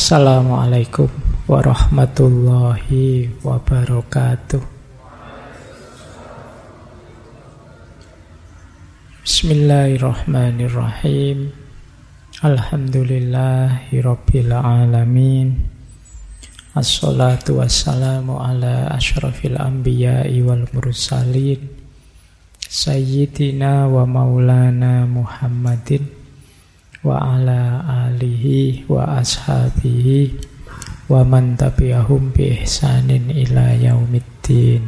Assalamualaikum warahmatullahi wabarakatuh. Bismillahirrahmanirrahim. Alhamdulillahirabbil alamin. Assalatu wassalamu ala asyrafil anbiya'i wal mursalin Sayyidina wa maulana Muhammadin wa ala alihi wa ashabihi wa man tabi'ahum bi ihsanin ila yaumiddin.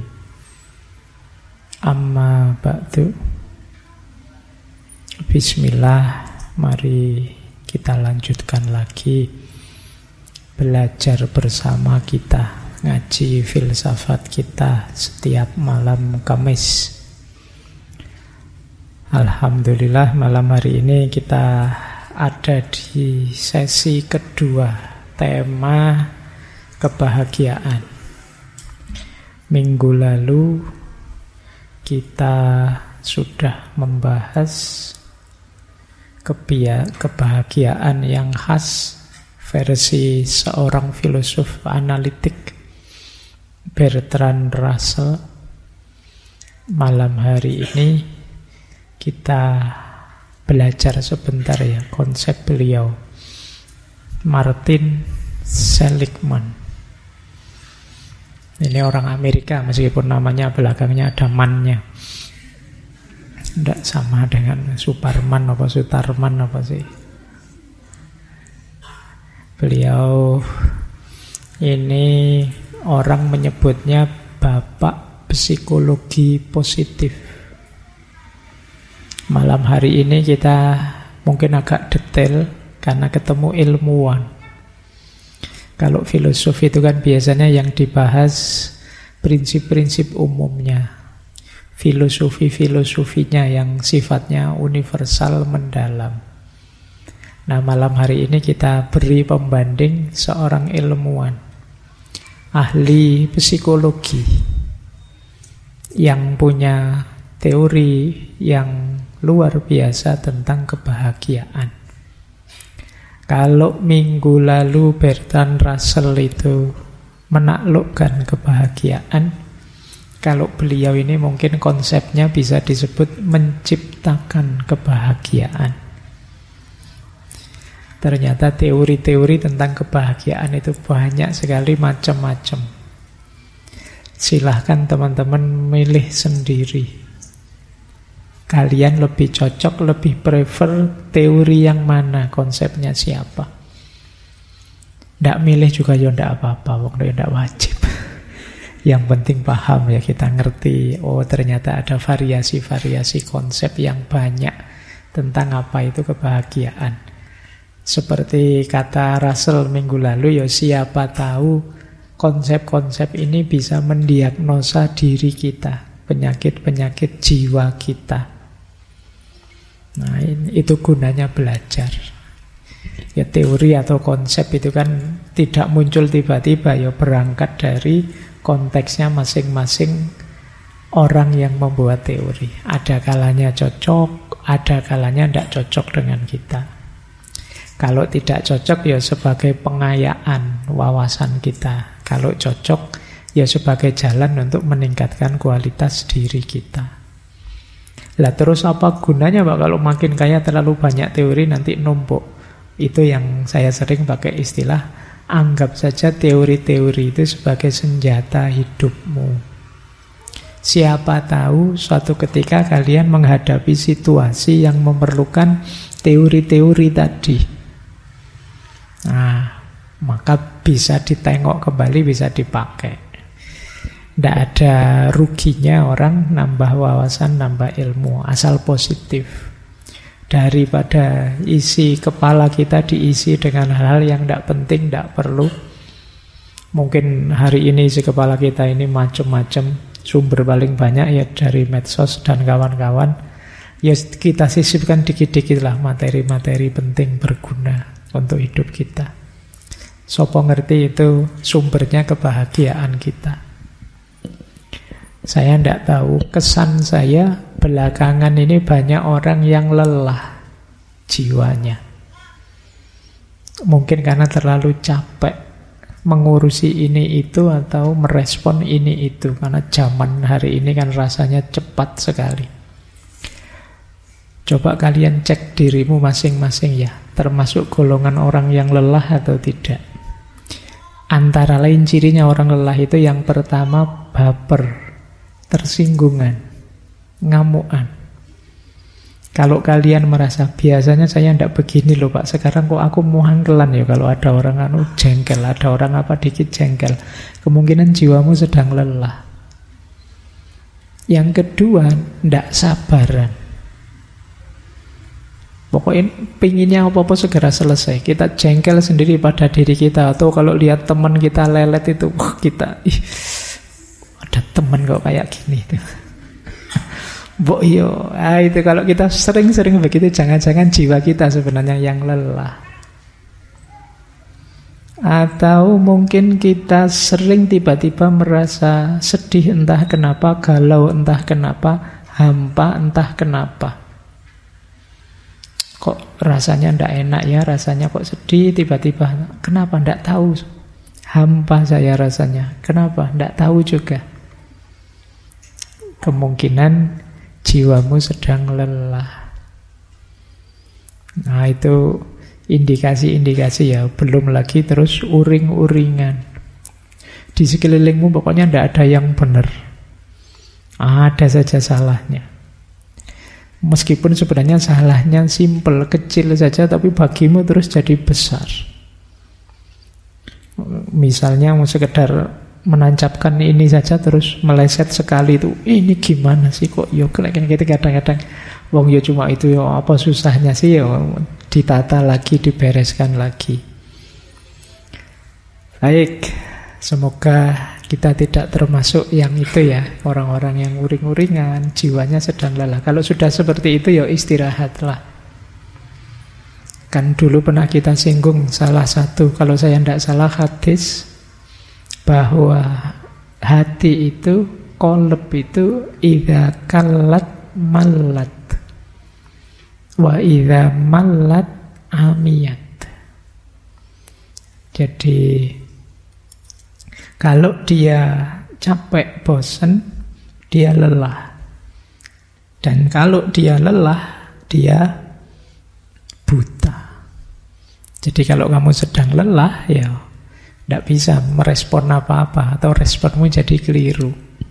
Amma ba'du. Bismillah, mari kita lanjutkan lagi belajar bersama kita, ngaji filsafat kita setiap malam Kamis. Alhamdulillah, malam hari ini kita ada di sesi kedua, tema kebahagiaan. Minggu lalu kita sudah membahas kebahagiaan yang khas versi seorang filosof analitik, Bertrand Russell. Malam hari ini kita belajar sebentar ya konsep beliau, Martin Seligman. Ini orang Amerika meskipun namanya belakangnya ada man-nya. Tidak sama dengan Superman apa Sutarman apa sih. Beliau ini orang menyebutnya bapak psikologi positif. Malam hari ini kita mungkin agak detail karena ketemu ilmuwan. Kalau filosof itu kan biasanya yang dibahas prinsip-prinsip umumnya, filosofinya yang sifatnya universal mendalam. Nah, malam hari ini kita beri pembanding seorang ilmuwan, ahli psikologi, yang punya teori yang luar biasa tentang kebahagiaan. Kalau minggu lalu Bertrand Russell itu menaklukkan kebahagiaan, kalau beliau ini mungkin konsepnya bisa disebut menciptakan kebahagiaan. Ternyata teori-teori tentang kebahagiaan itu banyak sekali, macam-macam. Silahkan teman-teman milih sendiri. Kalian lebih cocok, lebih prefer teori yang mana, konsepnya siapa. Tidak milih juga ya tidak apa-apa, waktu tidak wajib. Yang penting paham ya, kita ngerti, oh ternyata ada variasi-variasi konsep yang banyak tentang apa itu kebahagiaan. Seperti kata Russell minggu lalu, ya siapa tahu konsep-konsep ini bisa mendiagnosa diri kita, penyakit-penyakit jiwa kita. Nah, itu gunanya belajar. Ya, teori atau konsep itu kan tidak muncul tiba-tiba, ya berangkat dari konteksnya masing-masing orang yang membuat teori. Ada kalanya cocok, ada kalanya tidak cocok dengan kita. Kalau tidak cocok ya sebagai pengayaan wawasan kita. Kalau cocok ya sebagai jalan untuk meningkatkan kualitas diri kita. Lah terus apa gunanya Pak kalau makin kaya terlalu banyak teori nanti numpuk? Itu yang saya sering pakai istilah, anggap saja teori-teori itu sebagai senjata hidupmu. Siapa tahu suatu ketika kalian menghadapi situasi yang memerlukan teori-teori tadi. Nah, maka bisa ditengok kembali, bisa dipakai. Tidak ada ruginya orang nambah wawasan, nambah ilmu, asal positif. Daripada isi kepala kita diisi dengan hal-hal yang tidak penting, tidak perlu. Mungkin hari ini isi kepala kita ini macam-macam, sumber paling banyak ya dari medsos dan kawan-kawan. Ya kita sisipkan dikit-dikit lah materi-materi penting berguna untuk hidup kita. Sopo ngerti itu sumbernya kebahagiaan kita. Saya tidak tahu, kesan saya belakangan ini banyak orang yang lelah jiwanya. Mungkin karena terlalu capek mengurusi ini itu atau merespon ini itu. Karena zaman hari ini kan rasanya cepat sekali. Coba kalian cek dirimu masing-masing ya, termasuk golongan orang yang lelah atau tidak. Antara lain cirinya orang lelah itu yang pertama baper, tersinggungan, ngamuan. Kalau kalian merasa biasanya saya tidak begini loh Pak, sekarang kok aku muhangkelan ya kalau ada orang jengkel, ada orang apa dikit jengkel, kemungkinan jiwamu sedang lelah. Yang kedua, tidak sabaran. Pokoknya pinginnya apa-apa segera selesai. Kita jengkel sendiri pada diri kita, atau kalau lihat teman kita lelet itu, kita ada teman kok kayak gini tuh. Mbok yo, itu kalau kita sering-sering begitu, jangan-jangan jiwa kita sebenarnya yang lelah. Atau mungkin kita sering tiba-tiba merasa sedih entah kenapa, galau entah kenapa, hampa entah kenapa. Kok rasanya ndak enak ya, rasanya kok sedih tiba-tiba. Kenapa ndak tahu? Hampa saya rasanya. Kenapa? Ndak tahu juga. Kemungkinan jiwamu sedang lelah. Nah, itu indikasi-indikasi ya. Belum lagi terus uring-uringan. Di sekelilingmu pokoknya ndak ada yang benar. Ada saja salahnya. Meskipun sebenarnya salahnya simple, kecil saja, tapi bagimu terus jadi besar. Misalnya mau sekedar menancapkan ini saja terus meleset sekali itu, ini gimana sih kok yo kayak gitu kadang-kadang. Wong yo cuma itu yo, apa susahnya sih yo, ditata lagi, dibereskan lagi. Baik, semoga kita tidak termasuk yang itu ya, orang-orang yang uring-uringan, jiwanya sedang lelah. Kalau sudah seperti itu ya istirahatlah. Kan dulu pernah kita singgung salah satu, kalau saya tidak salah hadis, bahwa hati itu, qalb itu idza kallat mallat wa idza mallat amiyat. Jadi kalau dia capek, bosan, dia lelah. Dan kalau dia lelah, dia buta. Jadi kalau kamu sedang lelah, ya tidak bisa merespon apa-apa, atau responmu jadi keliru.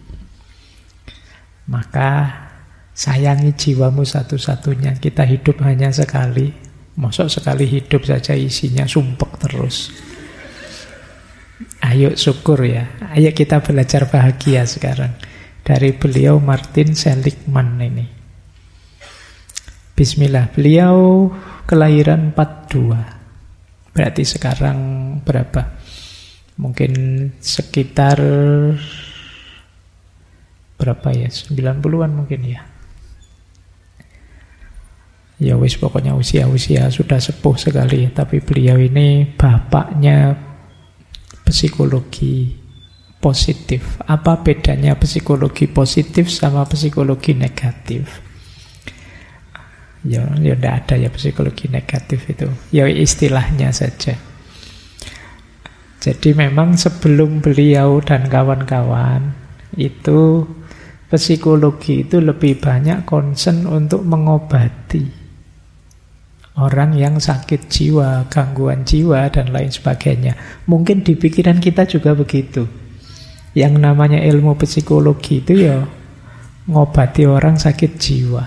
Maka sayangi jiwamu satu-satunya. Kita hidup hanya sekali. Masuk sekali hidup saja isinya sumpek terus. Ayo syukur ya. Ayo kita belajar bahagia sekarang. Dari beliau Martin Seligman ini. Bismillah. Beliau kelahiran 42. Berarti sekarang berapa? Mungkin sekitar berapa ya? 90-an mungkin ya. Ya wis pokoknya usia-usia sudah sepuh sekali. Tapi beliau ini bapaknya psikologi positif. Apa bedanya psikologi positif sama psikologi negatif? Ya tidak ada ya psikologi negatif itu. Ya istilahnya saja. Jadi memang sebelum beliau dan kawan-kawan itu psikologi itu lebih banyak concern untuk mengobati orang yang sakit jiwa, gangguan jiwa, dan lain sebagainya. Mungkin di pikiran kita juga begitu. Yang namanya ilmu psikologi itu ya ngobati orang sakit jiwa.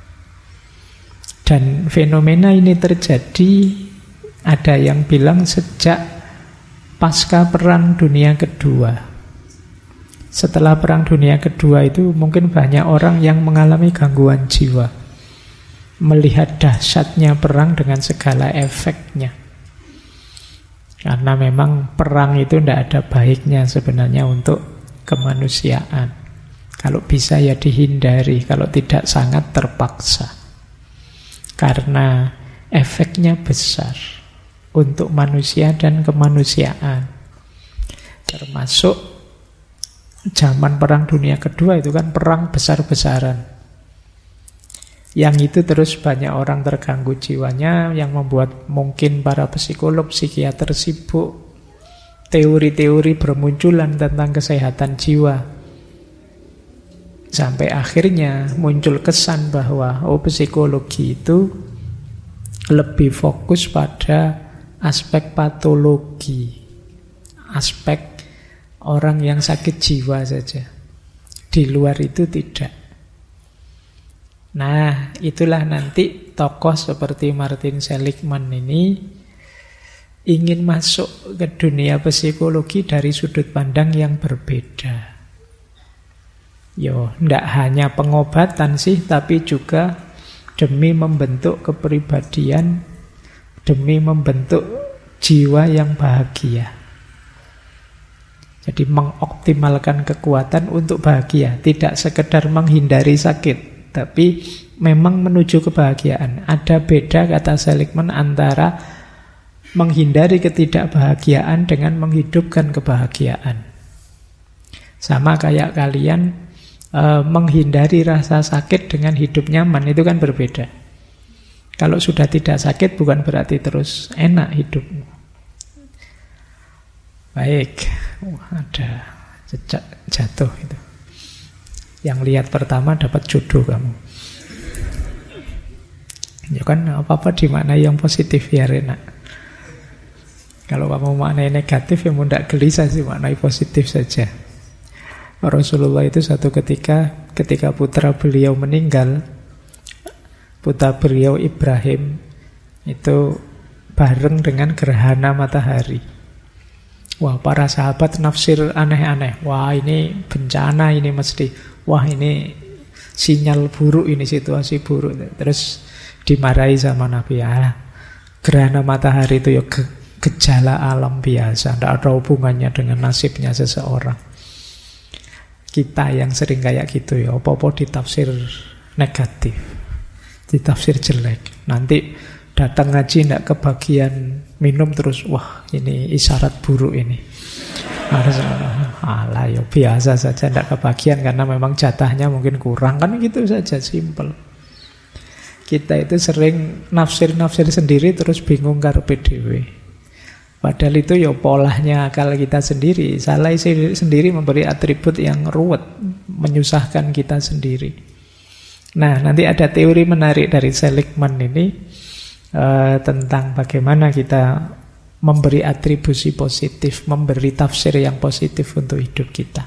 Dan fenomena ini terjadi, ada yang bilang sejak pasca Perang Dunia Kedua. Setelah Perang Dunia Kedua itu mungkin banyak orang yang mengalami gangguan jiwa. Melihat dahsyatnya perang dengan segala efeknya. Karena memang perang itu tidak ada baiknya sebenarnya untuk kemanusiaan. Kalau bisa ya dihindari, kalau tidak sangat terpaksa. Karena efeknya besar untuk manusia dan kemanusiaan. Termasuk zaman Perang Dunia Kedua itu kan perang besar-besaran. Yang itu terus banyak orang terganggu jiwanya, yang membuat mungkin para psikolog, psikiater sibuk. Teori-teori bermunculan tentang kesehatan jiwa. Sampai akhirnya muncul kesan bahwa psikologi itu lebih fokus pada aspek patologi, aspek orang yang sakit jiwa saja. Di luar itu tidak. Nah, itulah nanti tokoh seperti Martin Seligman ini ingin masuk ke dunia psikologi dari sudut pandang yang berbeda. Ndak hanya pengobatan sih, tapi juga demi membentuk kepribadian, demi membentuk jiwa yang bahagia. Jadi mengoptimalkan kekuatan untuk bahagia, tidak sekedar menghindari sakit, tapi memang menuju kebahagiaan. Ada beda, kata Seligman, antara menghindari ketidakbahagiaan dengan menghidupkan kebahagiaan. Sama kayak kalian menghindari rasa sakit dengan hidup nyaman, itu kan berbeda. Kalau sudah tidak sakit bukan berarti terus enak hidupmu. Baik, ada jejak jatuh itu. Yang lihat pertama dapat jodoh kamu. Ya kan apa-apa dimaknai yang positif ya enak. Kalau kamu maknai negatif ya tidak gelisah sih, maknai positif saja. Rasulullah itu satu ketika putra beliau meninggal, putra beliau Ibrahim itu bareng dengan gerhana matahari. Wah, para sahabat nafsir aneh-aneh. Wah, ini bencana ini mesti. Wah, ini sinyal buruk, ini situasi buruk. Terus dimarahi sama Nabi. Gerhana matahari itu ya gejala alam biasa, tidak ada hubungannya dengan nasibnya seseorang. Kita yang sering kayak gitu ya, apa-apa ditafsir negatif, ditafsir jelek. Nanti datang ngaji tidak kebagian minum terus, wah ini isyarat buruk ini. Harus alah ya biasa saja, tidak kebagian karena memang jatahnya mungkin kurang, kan gitu saja, simple. Kita itu sering nafsir-nafsir sendiri terus bingung karepe dhewe. Padahal itu ya polahnya akal kita sendiri. Salah sendiri memberi atribut yang ruwet, menyusahkan kita sendiri. Nah, nanti ada teori menarik dari Seligman ini tentang bagaimana kita memberi atribusi positif, memberi tafsir yang positif untuk hidup kita.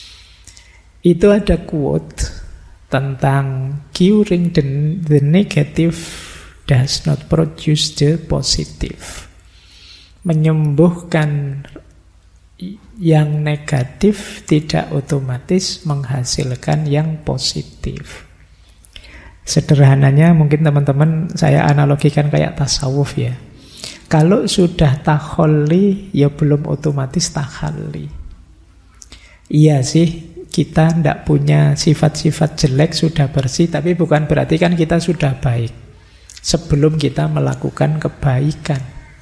Itu ada quote tentang curing the negative does not produce the positive. Menyembuhkan yang negatif tidak otomatis menghasilkan yang positif. Sederhananya mungkin teman-teman saya analogikan kayak tasawuf ya. Kalau sudah takholli ya belum otomatis takhalli. Iya sih, kita tidak punya sifat-sifat jelek, sudah bersih, tapi bukan berarti kan kita sudah baik sebelum kita melakukan kebaikan.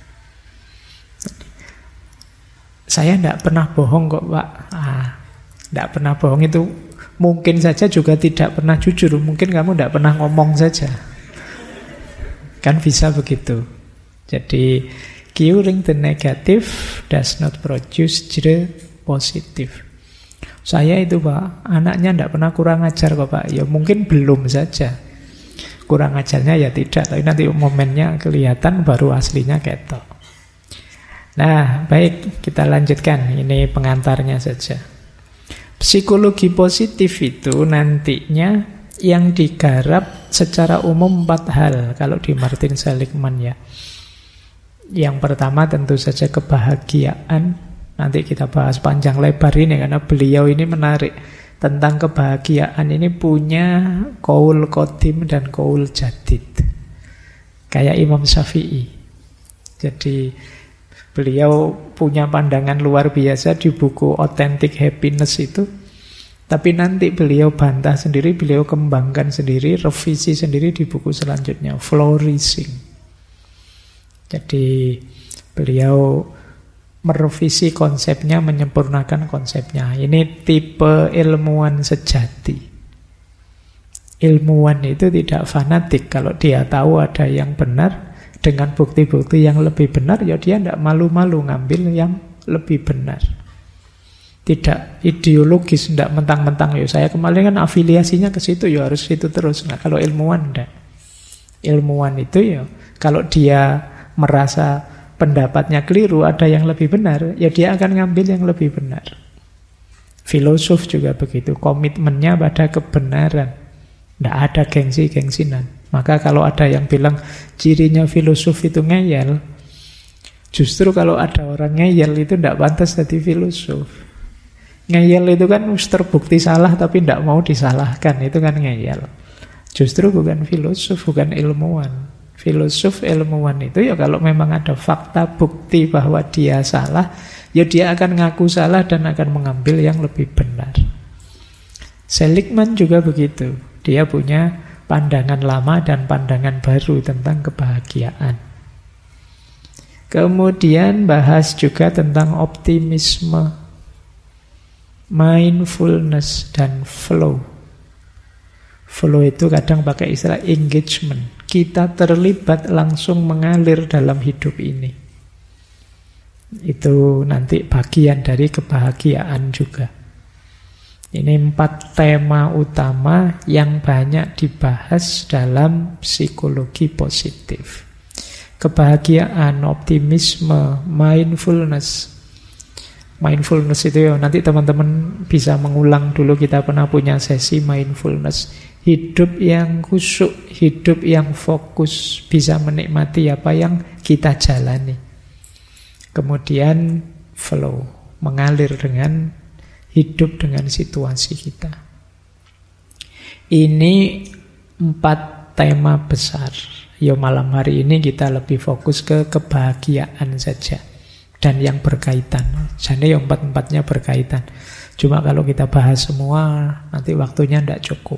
Saya tidak pernah bohong kok Pak. Tidak pernah bohong itu mungkin saja juga tidak pernah jujur. Mungkin kamu tidak pernah ngomong saja. Kan bisa begitu. Jadi curing the negative does not produce the positive. Saya itu Pak, anaknya tidak pernah kurang ajar kok Pak. Ya mungkin belum saja. Kurang ajarnya ya tidak, tapi nanti momennya kelihatan baru aslinya ketok. Nah, baik, kita lanjutkan. Ini pengantarnya saja. Psikologi positif itu nantinya yang digarap secara umum 4 hal kalau di Martin Seligman ya. Yang pertama tentu saja kebahagiaan. Nanti kita bahas panjang lebar ini karena beliau ini menarik. Tentang kebahagiaan ini punya qaul qadim dan qaul jadid. Kayak Imam Syafi'i. Jadi beliau punya pandangan luar biasa di buku Authentic Happiness itu. Tapi nanti beliau bantah sendiri, beliau kembangkan sendiri, revisi sendiri di buku selanjutnya, Flourishing. Jadi beliau merevisi konsepnya, menyempurnakan konsepnya. Ini tipe ilmuwan sejati. Ilmuwan itu tidak fanatik. Kalau dia tahu ada yang benar dengan bukti-bukti yang lebih benar, ya dia tidak malu-malu ngambil yang lebih benar. Tidak ideologis, tidak mentang-mentang ya saya kemarin kan afiliasinya ke situ, ya harus situ terus. Nah, kalau ilmuwan tidak. Ilmuwan itu ya kalau dia merasa pendapatnya keliru, ada yang lebih benar, ya dia akan ngambil yang lebih benar. Filosof juga begitu, komitmennya pada kebenaran. Tidak ada gengsi-gengsinan. Maka kalau ada yang bilang cirinya filosof itu ngeyel, justru kalau ada orang ngeyel itu tidak pantas jadi filosof. Ngeyel itu kan terbukti salah tapi tidak mau disalahkan, itu kan ngeyel. Justru bukan filosof, bukan ilmuwan. Filosof, ilmuwan itu ya kalau memang ada fakta bukti bahwa dia salah, ya dia akan ngaku salah dan akan mengambil yang lebih benar. Seligman juga begitu. Dia punya pandangan lama dan pandangan baru tentang kebahagiaan. Kemudian bahas juga tentang optimisme, mindfulness, dan flow. Flow itu kadang pakai istilah engagement. Kita terlibat langsung mengalir dalam hidup ini. Itu nanti bagian dari kebahagiaan juga. Ini 4 tema utama yang banyak dibahas dalam psikologi positif. Kebahagiaan, optimisme, mindfulness. Mindfulness itu ya nanti teman-teman bisa mengulang dulu, kita pernah punya sesi mindfulness. Hidup yang khusyuk, hidup yang fokus, bisa menikmati apa yang kita jalani. Kemudian flow, mengalir dengan hidup dengan situasi kita. Ini 4 tema besar. Ya malam hari ini kita lebih fokus ke kebahagiaan saja dan yang berkaitan. Jadi yang 4-4-nya berkaitan. Cuma kalau kita bahas semua nanti waktunya tidak cukup.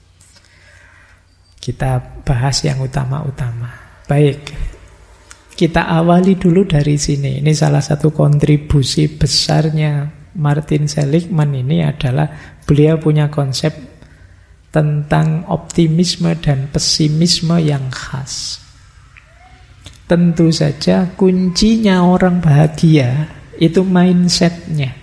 Kita bahas yang utama-utama. Baik, kita awali dulu dari sini. Ini salah satu kontribusi besarnya Martin Seligman ini adalah beliau punya konsep tentang optimisme dan pesimisme yang khas. Tentu saja kuncinya orang bahagia itu mindsetnya.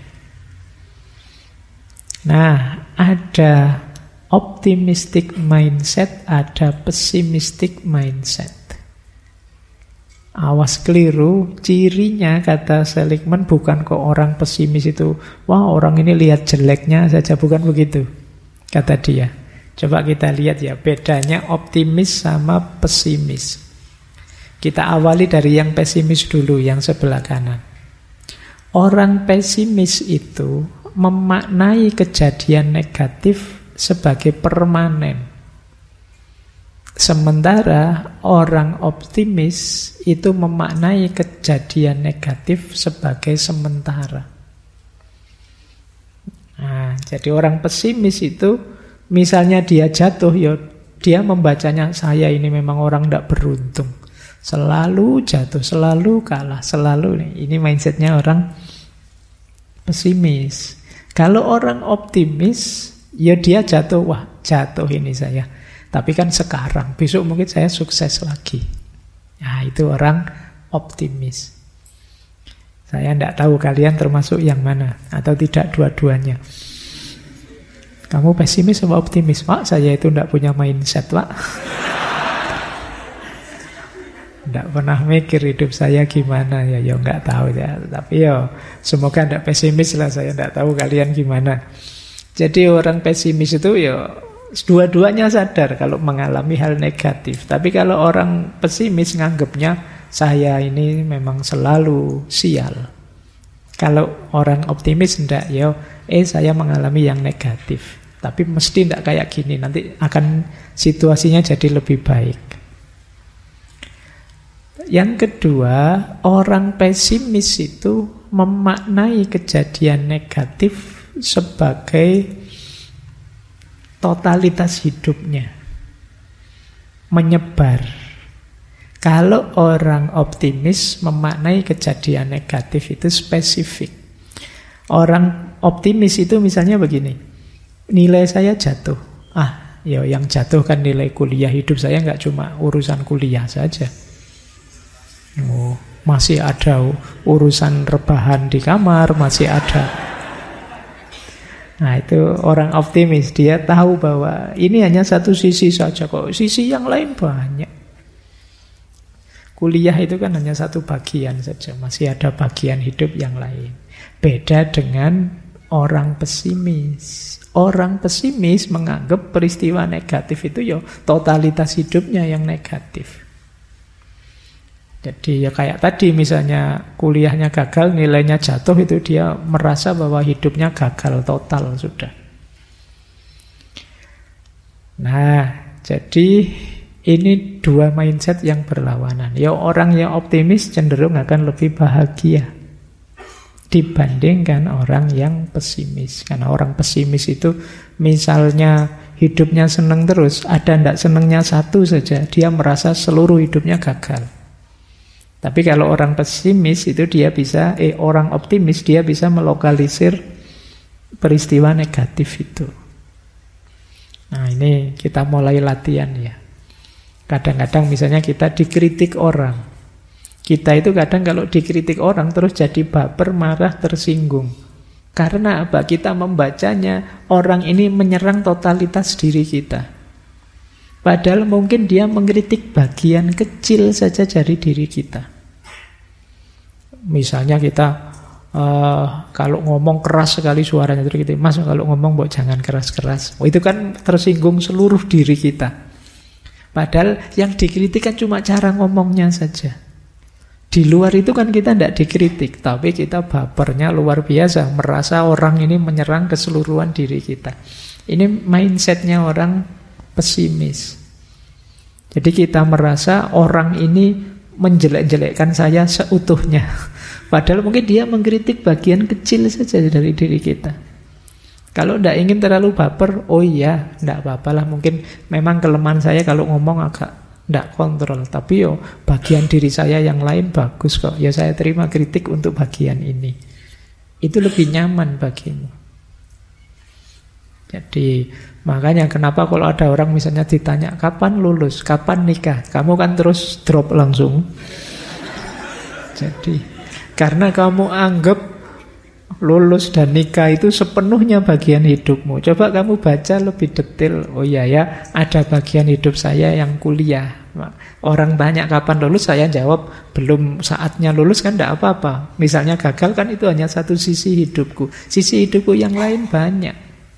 Nah, ada optimistic mindset, ada pessimistic mindset. Awas keliru, cirinya kata Seligman bukan kok orang pesimis itu, wah orang ini lihat jeleknya saja, bukan begitu, kata dia. Coba kita lihat ya, bedanya optimis sama pesimis. Kita awali dari yang pesimis dulu, yang sebelah kanan. Orang pesimis itu memaknai kejadian negatif sebagai permanen. Sementara orang optimis itu memaknai kejadian negatif sebagai sementara. Nah, jadi orang pesimis itu misalnya dia jatuh, ya dia membacanya, saya ini memang orang tidak beruntung. Selalu jatuh, selalu kalah, selalu. Ini mindsetnya orang pesimis. Kalau orang optimis, ya dia jatuh, wah jatuh ini saya. Tapi kan sekarang, besok mungkin saya sukses lagi. Nah, itu orang optimis. Saya tidak tahu kalian termasuk yang mana, atau tidak dua-duanya. Kamu pesimis atau optimis? Pak, saya itu tidak punya mindset, Pak. Tidak pernah mikir hidup saya gimana, ya nggak tahu ya. Tapi ya, semoga tidak pesimis lah, saya tidak tahu kalian gimana. Jadi orang pesimis itu ya dua-duanya sadar kalau mengalami hal negatif. Tapi kalau orang pesimis nganggapnya saya ini memang selalu sial. Kalau orang optimis enggak, ya saya mengalami yang negatif. Tapi mesti enggak kayak gini, nanti akan situasinya jadi lebih baik. Yang kedua, orang pesimis itu memaknai kejadian negatif sebagai totalitas hidupnya, menyebar. Kalau orang optimis memaknai kejadian negatif itu spesifik. Orang optimis itu misalnya begini, nilai saya jatuh, Ya yang jatuh kan nilai kuliah. Hidup saya nggak cuma urusan kuliah saja. Oh, masih ada urusan rebahan di kamar, masih ada. Nah itu orang optimis. Dia tahu bahwa ini hanya satu sisi saja kok. Sisi yang lain banyak. Kuliah itu kan hanya satu bagian saja. Masih ada bagian hidup yang lain. Beda dengan orang pesimis. Orang pesimis menganggap peristiwa negatif itu ya totalitas hidupnya yang negatif. Jadi ya kayak tadi misalnya kuliahnya gagal, nilainya jatuh, itu dia merasa bahwa hidupnya gagal total sudah. Nah, jadi ini dua mindset yang berlawanan. Ya orang yang optimis cenderung akan lebih bahagia dibandingkan orang yang pesimis. Karena orang pesimis itu misalnya hidupnya senang terus, ada ndak senangnya satu saja, dia merasa seluruh hidupnya gagal. Tapi kalau orang pesimis itu dia bisa, orang optimis dia bisa melokalisir peristiwa negatif itu. Nah ini kita mulai latihan ya. Kadang-kadang misalnya kita dikritik orang. Kita itu kadang kalau dikritik orang terus jadi baper, marah, tersinggung. Karena apa? Kita membacanya orang ini menyerang totalitas diri kita. Padahal mungkin dia mengkritik bagian kecil saja dari diri kita. Misalnya kita kalau ngomong keras sekali suaranya, terus kita, Mas kalau ngomong mbok jangan keras-keras. Itu kan tersinggung seluruh diri kita. Padahal yang dikritik kan cuma cara ngomongnya saja. Di luar itu kan kita tidak dikritik, tapi kita bapernya luar biasa, merasa orang ini menyerang keseluruhan diri kita. Ini mindsetnya orang pesimis. Jadi kita merasa orang ini menjelek-jelekkan saya seutuhnya. Padahal mungkin dia mengkritik bagian kecil saja dari diri kita. Kalau tidak ingin terlalu baper, oh iya, tidak apa-apalah. Mungkin memang kelemahan saya kalau ngomong agak tidak kontrol, tapi yo bagian diri saya yang lain bagus kok. Ya saya terima kritik untuk bagian ini. Itu lebih nyaman bagimu. Jadi makanya kenapa kalau ada orang misalnya ditanya kapan lulus, kapan nikah, kamu kan terus drop langsung. Jadi karena kamu anggap lulus dan nikah itu sepenuhnya bagian hidupmu. Coba kamu baca lebih detail. Oh iya ya, ada bagian hidup saya yang kuliah. Orang tanya kapan lulus, saya jawab belum saatnya lulus kan tidak apa-apa. Misalnya gagal kan itu hanya satu sisi hidupku. Sisi hidupku yang lain banyak.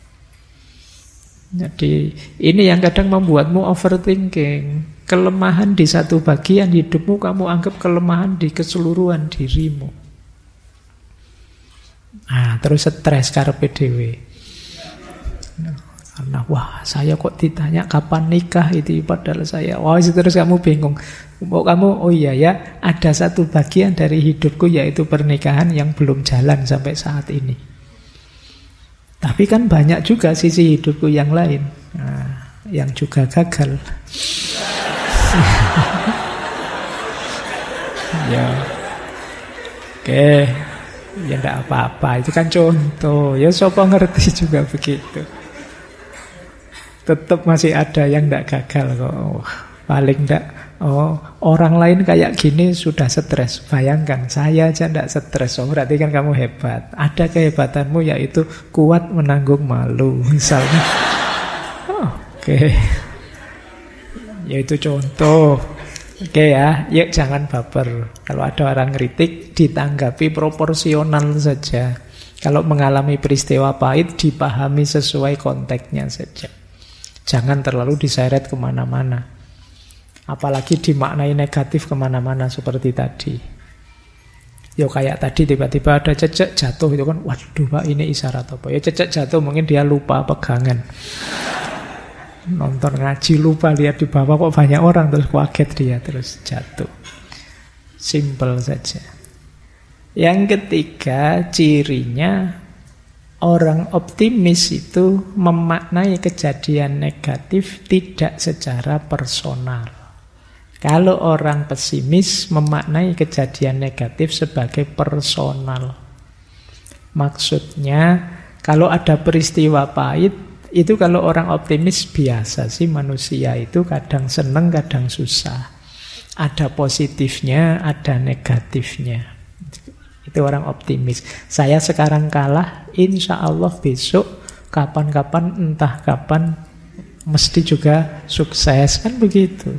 Jadi ini yang kadang membuatmu overthinking. Kelemahan di satu bagian hidupmu kamu anggap kelemahan di keseluruhan dirimu. Nah, terus stres karepe dhewe. Karena wah, saya kok ditanya kapan nikah itu, padahal saya terus kamu bingung. Kamu oh iya ya, ada satu bagian dari hidupku yaitu pernikahan yang belum jalan sampai saat ini. Tapi kan banyak juga sisi hidupku yang lain. Nah, yang juga gagal. Ya. Oke. Ya enggak apa-apa, itu kan contoh. Ya siapa ngerti juga begitu. Tetap masih ada yang enggak gagal kok. Paling enggak orang lain kayak gini sudah stres. Bayangkan saya aja enggak stres. Berarti kan kamu hebat. Ada kehebatanmu yaitu kuat menanggung malu misalnya. Oke. Ya itu contoh. Oke ya, yuk jangan baper. Kalau ada orang kritik, ditanggapi proporsional saja. Kalau mengalami peristiwa pahit, dipahami sesuai konteksnya saja. Jangan terlalu diseret kemana-mana. Apalagi dimaknai negatif kemana-mana seperti tadi. Ya kayak tadi tiba-tiba ada cecek jatuh, itu kan, waduh Pak ini isyarat apa? Ya cecek jatuh mungkin dia lupa pegangan. Nonton ngaji lupa lihat di bawah kok banyak orang, terus kaget dia terus jatuh. Simple saja. Yang ketiga cirinya orang optimis itu memaknai kejadian negatif tidak secara personal. Kalau orang pesimis memaknai kejadian negatif sebagai personal. Maksudnya kalau ada peristiwa pahit Itu kalau orang optimis biasa sih, manusia itu kadang seneng, kadang susah. Ada positifnya, ada negatifnya. Itu orang optimis. Saya sekarang kalah, insya Allah besok, kapan-kapan, entah kapan, mesti juga sukses. Kan begitu.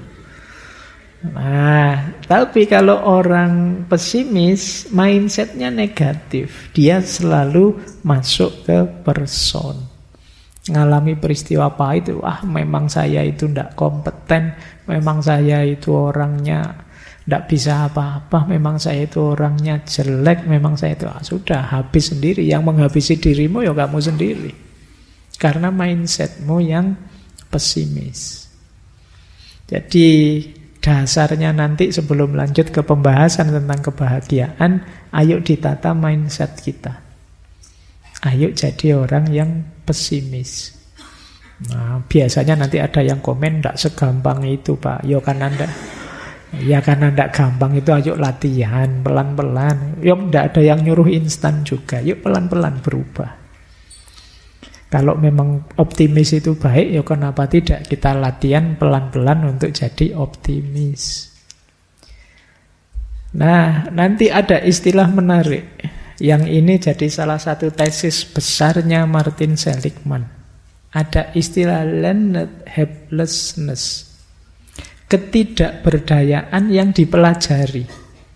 Nah, tapi kalau orang pesimis, mindsetnya negatif. Dia selalu masuk ke person. Ngalami peristiwa pahit itu, memang saya itu tidak kompeten, memang saya itu orangnya tidak bisa apa-apa, memang saya itu orangnya jelek, memang saya itu, sudah, habis sendiri. Yang menghabisi dirimu ya kamu sendiri. Karena mindsetmu yang pesimis. Jadi dasarnya nanti sebelum lanjut ke pembahasan tentang kebahagiaan, ayo ditata mindset kita. Ayo jadi orang yang pesimis. Nah, biasanya nanti ada yang komen, tidak segampang itu Pak. Ya karena tidak gampang itu, ayo latihan pelan-pelan. Yuk, tidak ada yang nyuruh instan juga. Yuk pelan-pelan berubah. Kalau memang optimis itu baik, ya kenapa tidak kita latihan pelan-pelan untuk jadi optimis. Nah, nanti ada istilah menarik. Yang ini jadi salah satu tesis besarnya Martin Seligman. Ada istilah learned helplessness. Ketidakberdayaan yang dipelajari.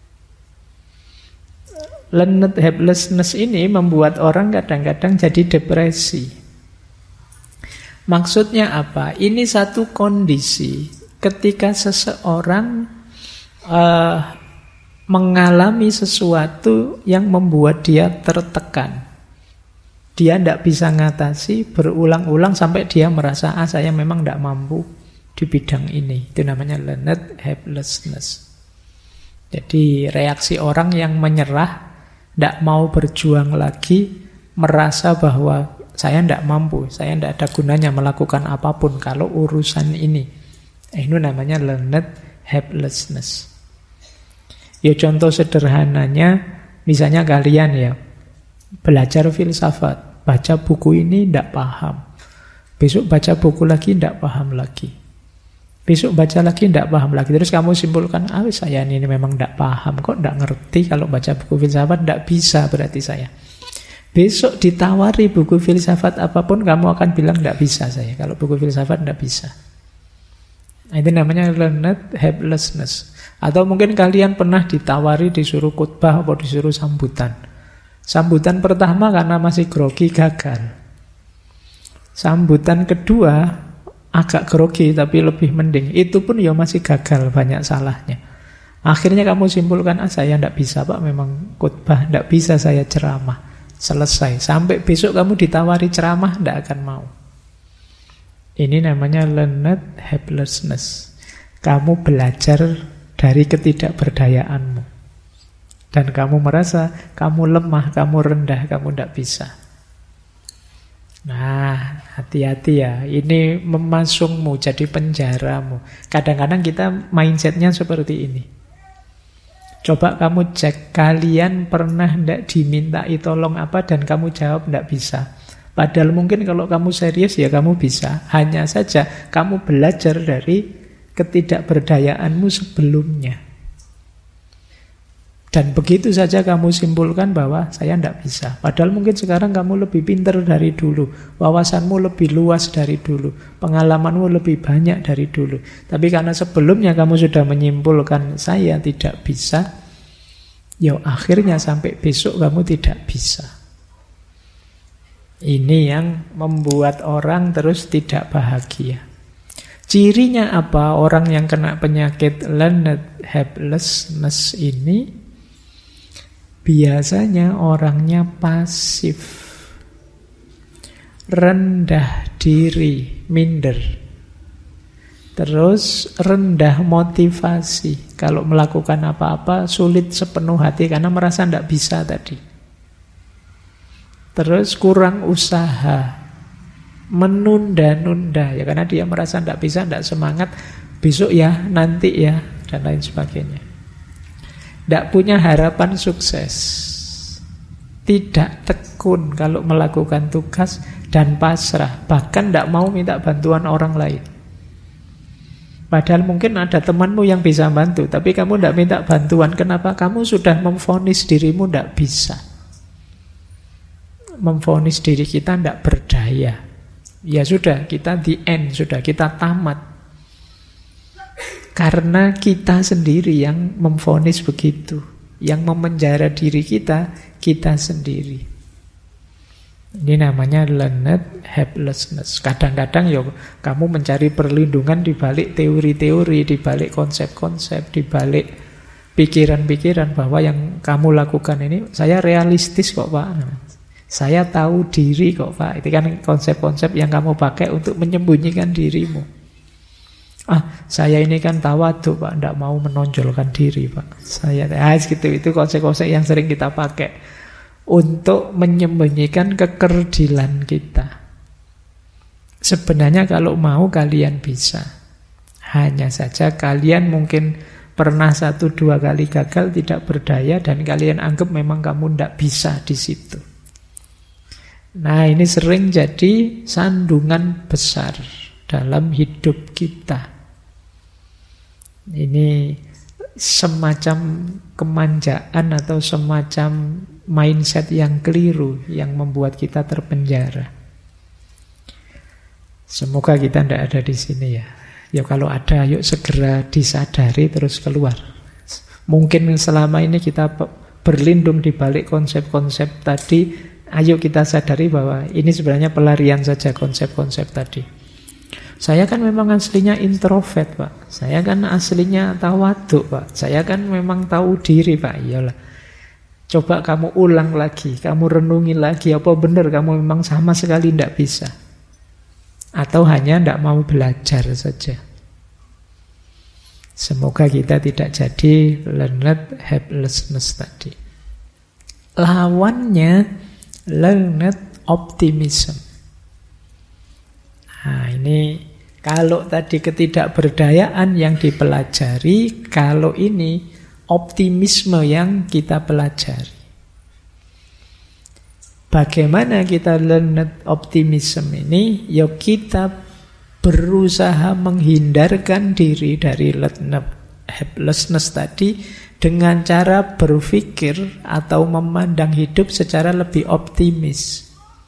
Learned helplessness ini membuat orang kadang-kadang jadi depresi. Maksudnya apa? Ini satu kondisi ketika seseorang mengalami sesuatu yang membuat dia tertekan. Dia tidak bisa ngatasi, berulang-ulang sampai dia merasa, saya memang tidak mampu di bidang ini. Itu namanya learned helplessness. Jadi reaksi orang yang menyerah, tidak mau berjuang lagi, merasa bahwa saya tidak mampu, saya tidak ada gunanya melakukan apapun kalau urusan ini. Itu namanya learned helplessness. Ya contoh sederhananya, misalnya kalian ya belajar filsafat, baca buku ini tidak paham. Besok baca buku lagi tidak paham lagi. Besok baca lagi tidak paham lagi. Terus kamu simpulkan, saya ini memang tidak paham, kok tidak ngerti kalau baca buku filsafat, tidak bisa berarti saya. Besok ditawari buku filsafat apapun, kamu akan bilang tidak bisa saya. Kalau buku filsafat tidak bisa. Nah, itu namanya learned helplessness. Atau mungkin kalian pernah ditawari, disuruh khutbah atau disuruh sambutan. Sambutan pertama karena masih grogi, gagal. Sambutan kedua agak grogi tapi lebih mending. Itu pun ya masih gagal, banyak salahnya. Akhirnya kamu simpulkan, saya tidak bisa Pak, memang khutbah, tidak bisa saya ceramah. Selesai. Sampai besok kamu ditawari ceramah, tidak akan mau. Ini namanya learned helplessness. Kamu belajar dari ketidakberdayaanmu. Dan kamu merasa kamu lemah, kamu rendah, kamu tidak bisa. Nah, hati-hati ya. Ini memasungmu, jadi penjaramu. Kadang-kadang kita mindsetnya seperti ini. Coba kamu cek, kalian pernah tidak dimintai tolong apa dan kamu jawab tidak bisa. Padahal mungkin kalau kamu serius ya kamu bisa. Hanya saja kamu belajar dari ketidakberdayaanmu sebelumnya. Dan begitu saja kamu simpulkan bahwa saya tidak bisa. Padahal mungkin sekarang kamu lebih pintar dari dulu. Wawasanmu lebih luas dari dulu. Pengalamanmu lebih banyak dari dulu. Tapi karena sebelumnya kamu sudah menyimpulkan saya tidak bisa, ya akhirnya sampai besok kamu tidak bisa. Ini yang membuat orang terus tidak bahagia. Cirinya apa? Orang yang kena penyakit learned helplessness ini biasanya orangnya pasif, rendah diri, minder. Terus rendah motivasi. Kalau melakukan apa-apa sulit sepenuh hati karena merasa tidak bisa tadi. Terus kurang usaha, menunda-nunda ya karena dia merasa tidak bisa, tidak semangat, besok ya, nanti ya, dan lain sebagainya. Tidak punya harapan sukses. tidak tekun kalau melakukan tugas, dan pasrah, bahkan tidak mau minta bantuan orang lain. Padahal mungkin ada temanmu yang bisa bantu, tapi kamu tidak minta bantuan. Kenapa? Kamu sudah memvonis dirimu tidak bisa. Memvonis diri kita tidak berdaya. Ya sudah, kita the end, sudah kita tamat. Karena kita sendiri yang memvonis begitu. Yang memenjara diri kita, kita sendiri. Ini namanya learned helplessness. Kadang-kadang ya kamu mencari perlindungan di balik teori-teori, di balik konsep-konsep, di balik pikiran-pikiran bahwa yang kamu lakukan ini, saya realistis kok Pak. Saya tahu diri kok Pak. Itu kan konsep-konsep yang kamu pakai untuk menyembunyikan dirimu. Saya ini kan tawadhu Pak, tidak mau menonjolkan diri Pak. Gitu. Itu konsep-konsep yang sering kita pakai untuk menyembunyikan kekerdilan kita. Sebenarnya kalau mau kalian bisa. Hanya saja kalian mungkin pernah 1-2 kali gagal, tidak berdaya, dan kalian anggap memang kamu tidak bisa di situ. Nah, ini sering jadi sandungan besar dalam hidup kita. Ini semacam kemanjaan atau semacam mindset yang keliru yang membuat kita terpenjara. Semoga kita tidak ada di sini ya. Ya kalau ada, yuk segera disadari terus keluar. Mungkin selama ini kita berlindung di balik konsep-konsep tadi. Ayo kita sadari bahwa ini sebenarnya pelarian saja konsep-konsep tadi. Saya kan memang aslinya introvert Pak. Saya kan aslinya tawadhu Pak. Saya kan memang tahu diri Pak. Iyalah. Coba kamu ulang lagi, kamu renungi lagi, apa benar kamu memang sama sekali tidak bisa? Atau hanya tidak mau belajar saja? Semoga kita tidak jadi learned helplessness tadi. Lawannya learned optimism. Nah ini kalau tadi ketidakberdayaan yang dipelajari, kalau ini optimisme yang kita pelajari. Bagaimana kita learned optimism ini? Ya kita berusaha menghindarkan diri dari learned helplessness tadi dengan cara berpikir atau memandang hidup secara lebih optimis.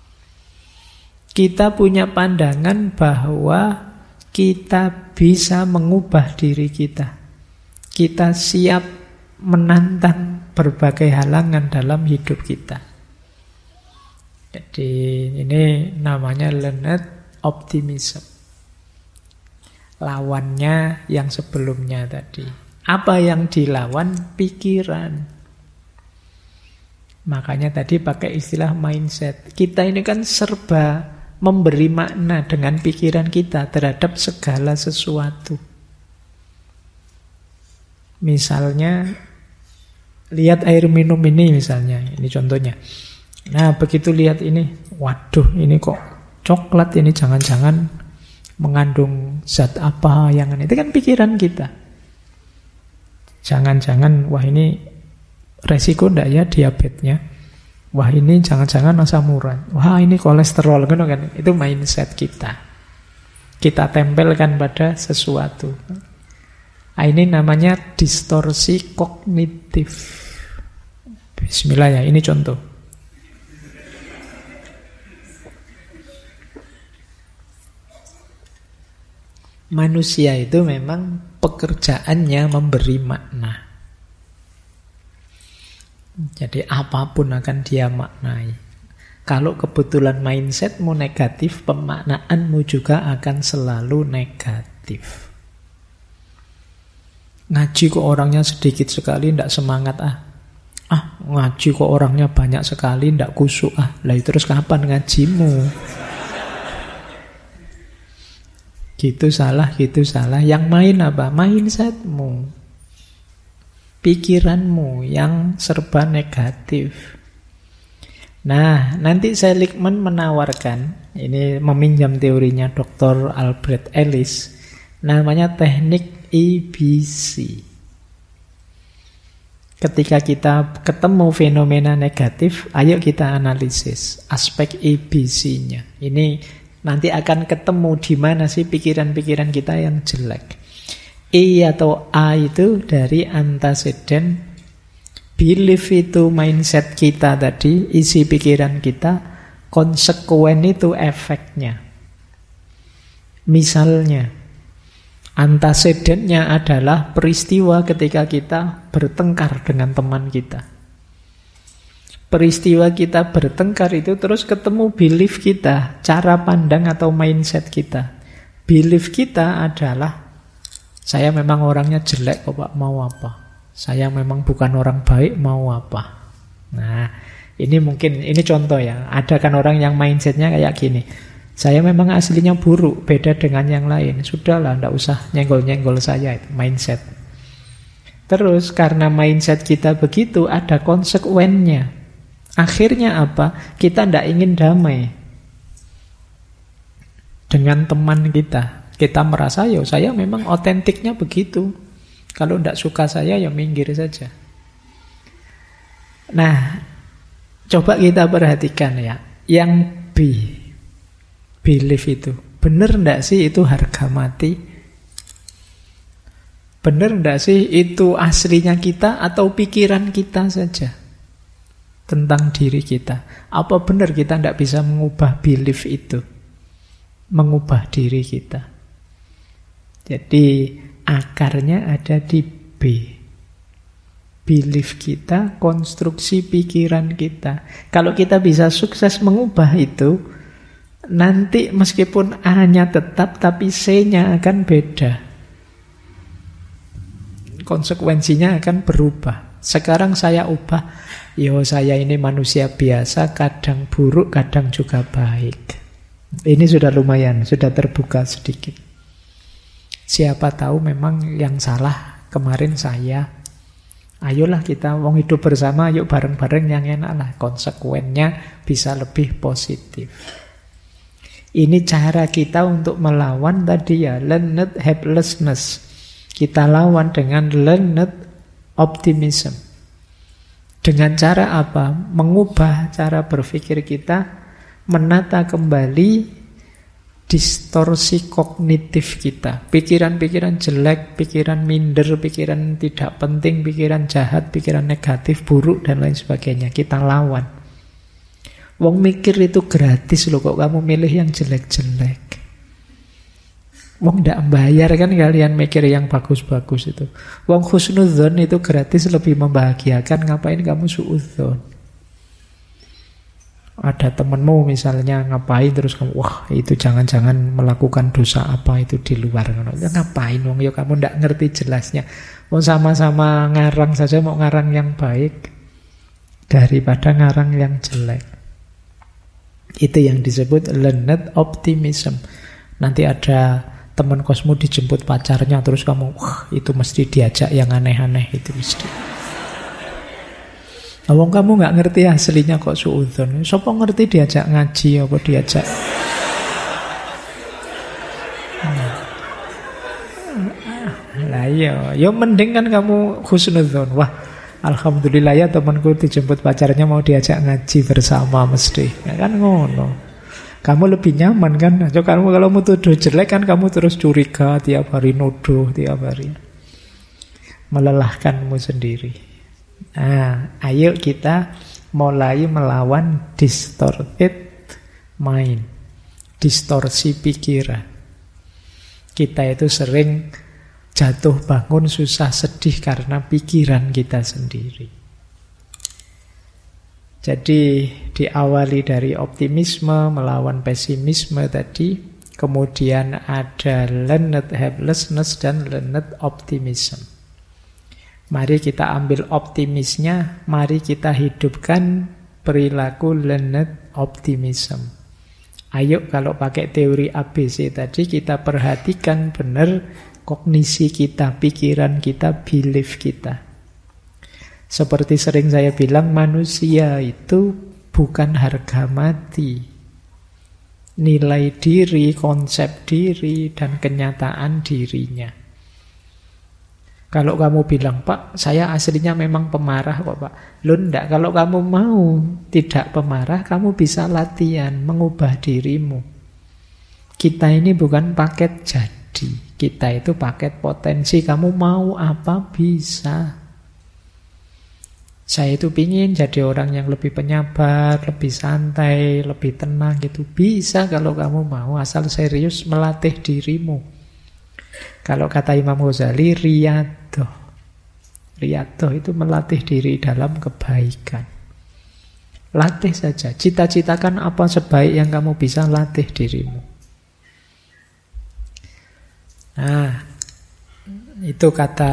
Kita punya pandangan bahwa kita bisa mengubah diri kita. Kita siap menantang berbagai halangan dalam hidup kita. Jadi ini namanya learned optimism. Lawannya yang sebelumnya tadi. Apa yang dilawan? Pikiran. Makanya tadi pakai istilah mindset. Kita ini kan serba memberi makna dengan pikiran kita terhadap segala sesuatu. Misalnya, lihat air minum ini misalnya, ini contohnya. Nah, begitu lihat ini, waduh, ini kok coklat, ini jangan-jangan mengandung zat apa yang itu kan pikiran kita. Jangan-jangan, wah ini resiko ndak ya diabetesnya? Wah ini jangan-jangan asam urat. Wah ini kolesterol kan? Itu mindset kita. Kita tempelkan pada sesuatu. Nah, ini namanya distorsi kognitif. Bismillah ya, ini contoh. Manusia itu memang pekerjaannya memberi makna. Jadi apapun akan dia maknai. Kalau kebetulan mindsetmu negatif, pemaknaanmu juga akan selalu negatif. Ngaji kok orangnya sedikit sekali, tidak semangat ngaji kok orangnya banyak sekali, tidak kusuk lah terus kapan ngajimu? Gitu salah. Yang main apa? Mindsetmu. Pikiranmu yang serba negatif. Nah, nanti Seligman menawarkan, ini meminjam teorinya Dr. Albert Ellis, namanya teknik EBC. Ketika kita ketemu fenomena negatif, ayo kita analisis aspek ABC-nya. Ini nanti akan ketemu di mana sih pikiran-pikiran kita yang jelek. E atau A itu dari antecedent, belief itu mindset kita tadi, isi pikiran kita, konsekuen itu efeknya. Misalnya, antecedentnya adalah peristiwa ketika kita bertengkar dengan teman kita. Peristiwa kita bertengkar itu terus ketemu belief kita, cara pandang atau mindset kita. Belief kita adalah, saya memang orangnya jelek kok Pak, mau apa? Saya memang bukan orang baik, mau apa? Nah, ini mungkin, ini contoh ya. Ada kan orang yang mindsetnya kayak gini. Saya memang aslinya buruk, beda dengan yang lain. Sudahlah, tidak usah nyenggol-nyenggol saya, itu mindset. Terus, karena mindset kita begitu, ada konsekuennya. Akhirnya apa? Kita tidak ingin damai dengan teman kita. Kita merasa, ya saya memang otentiknya begitu. Kalau tidak suka saya, ya minggir saja. Nah, coba kita perhatikan ya. Yang B, belief itu, benar tidak sih itu harga mati? Benar tidak sih itu aslinya kita atau pikiran kita saja tentang diri kita? Apa benar kita tidak bisa mengubah belief itu, mengubah diri kita? Jadi akarnya ada di B. Belief kita, konstruksi pikiran kita. Kalau kita bisa sukses mengubah itu, nanti meskipun A-nya tetap, tapi C-nya akan beda. Konsekuensinya akan berubah. Sekarang saya ubah, saya ini manusia biasa, kadang buruk, kadang juga baik. Ini sudah lumayan, sudah terbuka sedikit. Siapa tahu memang yang salah kemarin saya. Ayolah kita wong hidup bersama, yuk bareng-bareng yang enak lah. Konsekuennya bisa lebih positif. Ini cara kita untuk melawan tadi ya, learned helplessness. Kita lawan dengan learned optimism. Dengan cara apa? Mengubah cara berpikir kita, menata kembali distorsi kognitif kita. Pikiran-pikiran jelek, pikiran minder, pikiran tidak penting, pikiran jahat, pikiran negatif, buruk, dan lain sebagainya. Kita lawan. Wong mikir itu gratis loh, kok kamu milih yang jelek-jelek. Wong ndak bayar kan kalian mikir yang bagus-bagus itu. Wong husnudzon itu gratis, lebih membahagiakan. Ngapain kamu suudzon? Ada temenmu misalnya ngapain terus kamu, wah itu jangan-jangan melakukan dosa apa itu di luar. Ngapain wong, ya kamu ndak ngerti jelasnya. Mau sama-sama ngarang saja, mau ngarang yang baik daripada ngarang yang jelek. Itu yang disebut learned optimism. Nanti ada teman kosmu dijemput pacarnya, terus kamu, wah itu mesti diajak yang aneh-aneh, itu mesti. Wong kamu nggak ngerti aslinya kok suudzon. Sopo ngerti diajak ngaji apa diajak? Lah iya, ya mending kan kamu husnudzon. Wah, alhamdulillah ya temanku dijemput pacarnya mau diajak ngaji bersama mesti. Ya kan ngono. Kamu lebih nyaman kan? Kamu kalau mau tuduh jelek kan kamu terus curiga tiap hari, nuduh tiap hari. Melelahkanmu sendiri. Nah, ayo kita mulai melawan distorted mind, distorsi pikiran. Kita itu sering jatuh bangun, susah, sedih karena pikiran kita sendiri. Jadi diawali dari optimisme melawan pesimisme tadi, kemudian ada learned helplessness dan learned optimism. Mari kita ambil optimisnya, mari kita hidupkan perilaku learned optimism. Ayo kalau pakai teori ABC tadi kita perhatikan benar kognisi kita, pikiran kita, belief kita. Seperti sering saya bilang, manusia itu bukan harga mati. Nilai diri, konsep diri, dan kenyataan dirinya. Kalau kamu bilang, Pak, saya aslinya memang pemarah kok, Pak. Loh, enggak. Kalau kamu mau tidak pemarah, kamu bisa latihan mengubah dirimu. Kita ini bukan paket jadi. Kita itu paket potensi. Kamu mau apa, bisa. Saya itu pingin jadi orang yang lebih penyabar, lebih santai, lebih tenang gitu. Bisa kalau kamu mau, asal serius melatih dirimu. Kalau kata Imam Ghazali, riyadoh. Riyadoh itu melatih diri dalam kebaikan. Latih saja. Cita-citakan apa sebaik yang kamu bisa, latih dirimu. Nah, itu kata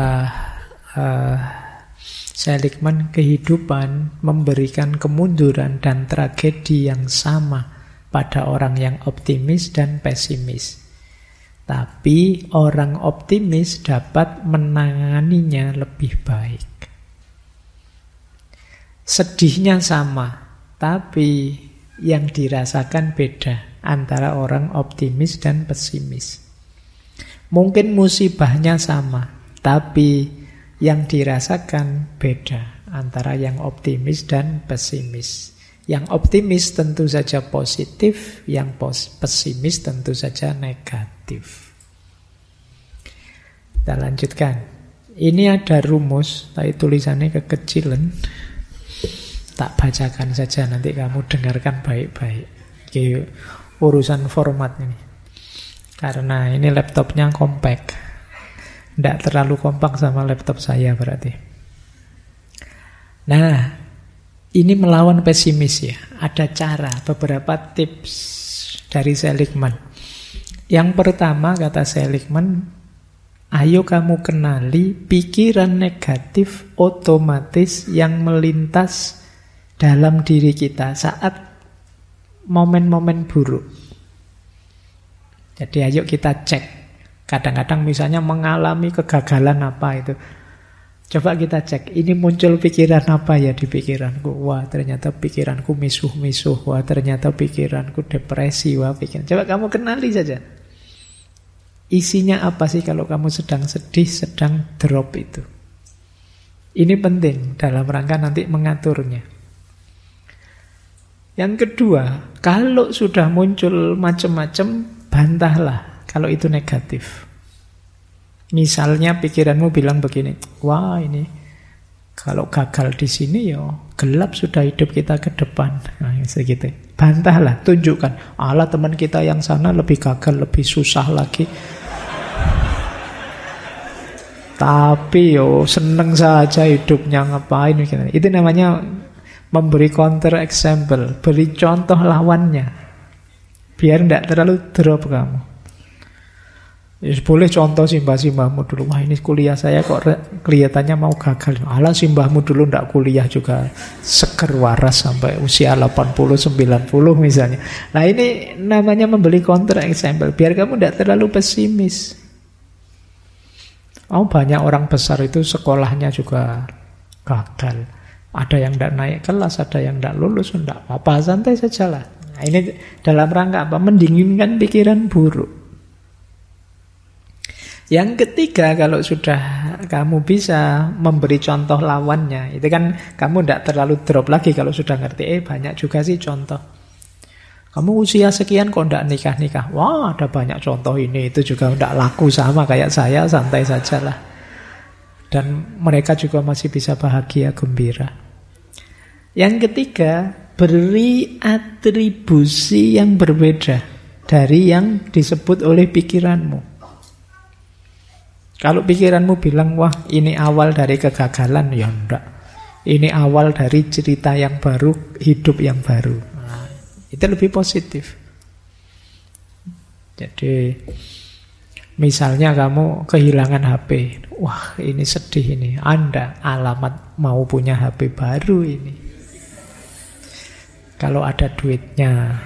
Seligman, kehidupan memberikan kemunduran dan tragedi yang sama pada orang yang optimis dan pesimis. Tapi orang optimis dapat menanganinya lebih baik. Sedihnya sama, tapi yang dirasakan beda antara orang optimis dan pesimis. Mungkin musibahnya sama, tapi yang dirasakan beda antara yang optimis dan pesimis. Yang optimis tentu saja positif, yang pesimis tentu saja negatif. Kita lanjutkan. Ini ada rumus, tapi tulisannya kekecilan. Tak bacakan saja, nanti kamu dengarkan baik-baik. Oke, urusan format ini. Karena ini laptopnya compact. Tidak terlalu kompak sama laptop saya berarti. Nah, ini melawan pesimis ya. Ada cara, beberapa tips dari Seligman. Yang pertama kata Seligman, ayo kamu kenali pikiran negatif otomatis yang melintas dalam diri kita saat momen-momen buruk. Jadi ayo kita cek. Kadang-kadang misalnya mengalami kegagalan apa itu. Coba kita cek, ini muncul pikiran apa ya di pikiranku? Wah, ternyata pikiranku misuh-misuh. Wah, ternyata pikiranku depresi. Wah, coba kamu kenali saja. Isinya apa sih kalau kamu sedang sedih, sedang drop itu? Ini penting dalam rangka nanti mengaturnya. Yang kedua, kalau sudah muncul macam-macam, bantahlah kalau itu negatif. Misalnya pikiranmu bilang begini, wah ini kalau gagal di sini ya gelap sudah hidup kita ke depan. Nah, segitu. Bantahlah, tunjukkan. Allah, teman kita yang sana lebih gagal, lebih susah lagi. Tapi yo seneng saja hidupnya, ngapain? Itu namanya memberi counter example, beri contoh lawannya, biar tidak terlalu drop kamu. Ya, boleh contoh simbah-simbahmu dulu. Wah, ini kuliah saya kok kelihatannya mau gagal. Alah, simbahmu dulu ndak kuliah juga seger waras sampai usia 80-90 misalnya. Nah, ini namanya membeli counter example, biar kamu ndak terlalu pesimis. Oh, banyak orang besar itu sekolahnya juga gagal. Ada yang ndak naik kelas, ada yang ndak lulus, ndak apa, santai sajalah. Nah, ini dalam rangka apa? Mendinginkan pikiran buruk. Yang ketiga, kalau sudah kamu bisa memberi contoh lawannya, itu kan kamu tidak terlalu drop lagi kalau sudah ngerti. Banyak juga sih contoh. Kamu usia sekian kok tidak nikah-nikah. Wah, ada banyak contoh ini. Itu juga tidak laku sama kayak saya, santai sajalah. Dan mereka juga masih bisa bahagia, gembira. Yang ketiga, beri atribusi yang berbeda dari yang disebut oleh pikiranmu. Kalau pikiranmu bilang, wah ini awal dari kegagalan, ya enggak. Ini awal dari cerita yang baru, hidup yang baru. Nah, itu lebih positif. Jadi, misalnya kamu kehilangan HP. Wah, ini sedih ini. Anda alamat mau punya HP baru ini. Kalau ada duitnya.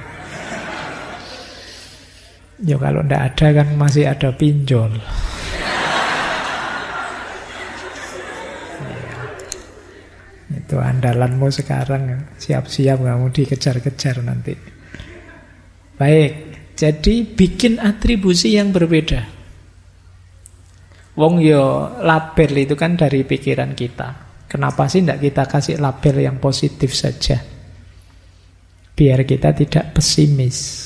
Ya kalau enggak ada kan masih ada pinjol. Itu andalanmu sekarang, siap-siap kamu dikejar-kejar nanti. Baik, jadi bikin atribusi yang berbeda. Wong yo label itu kan dari pikiran kita. Kenapa sih tidak kita kasih label yang positif saja? Biar kita tidak pesimis.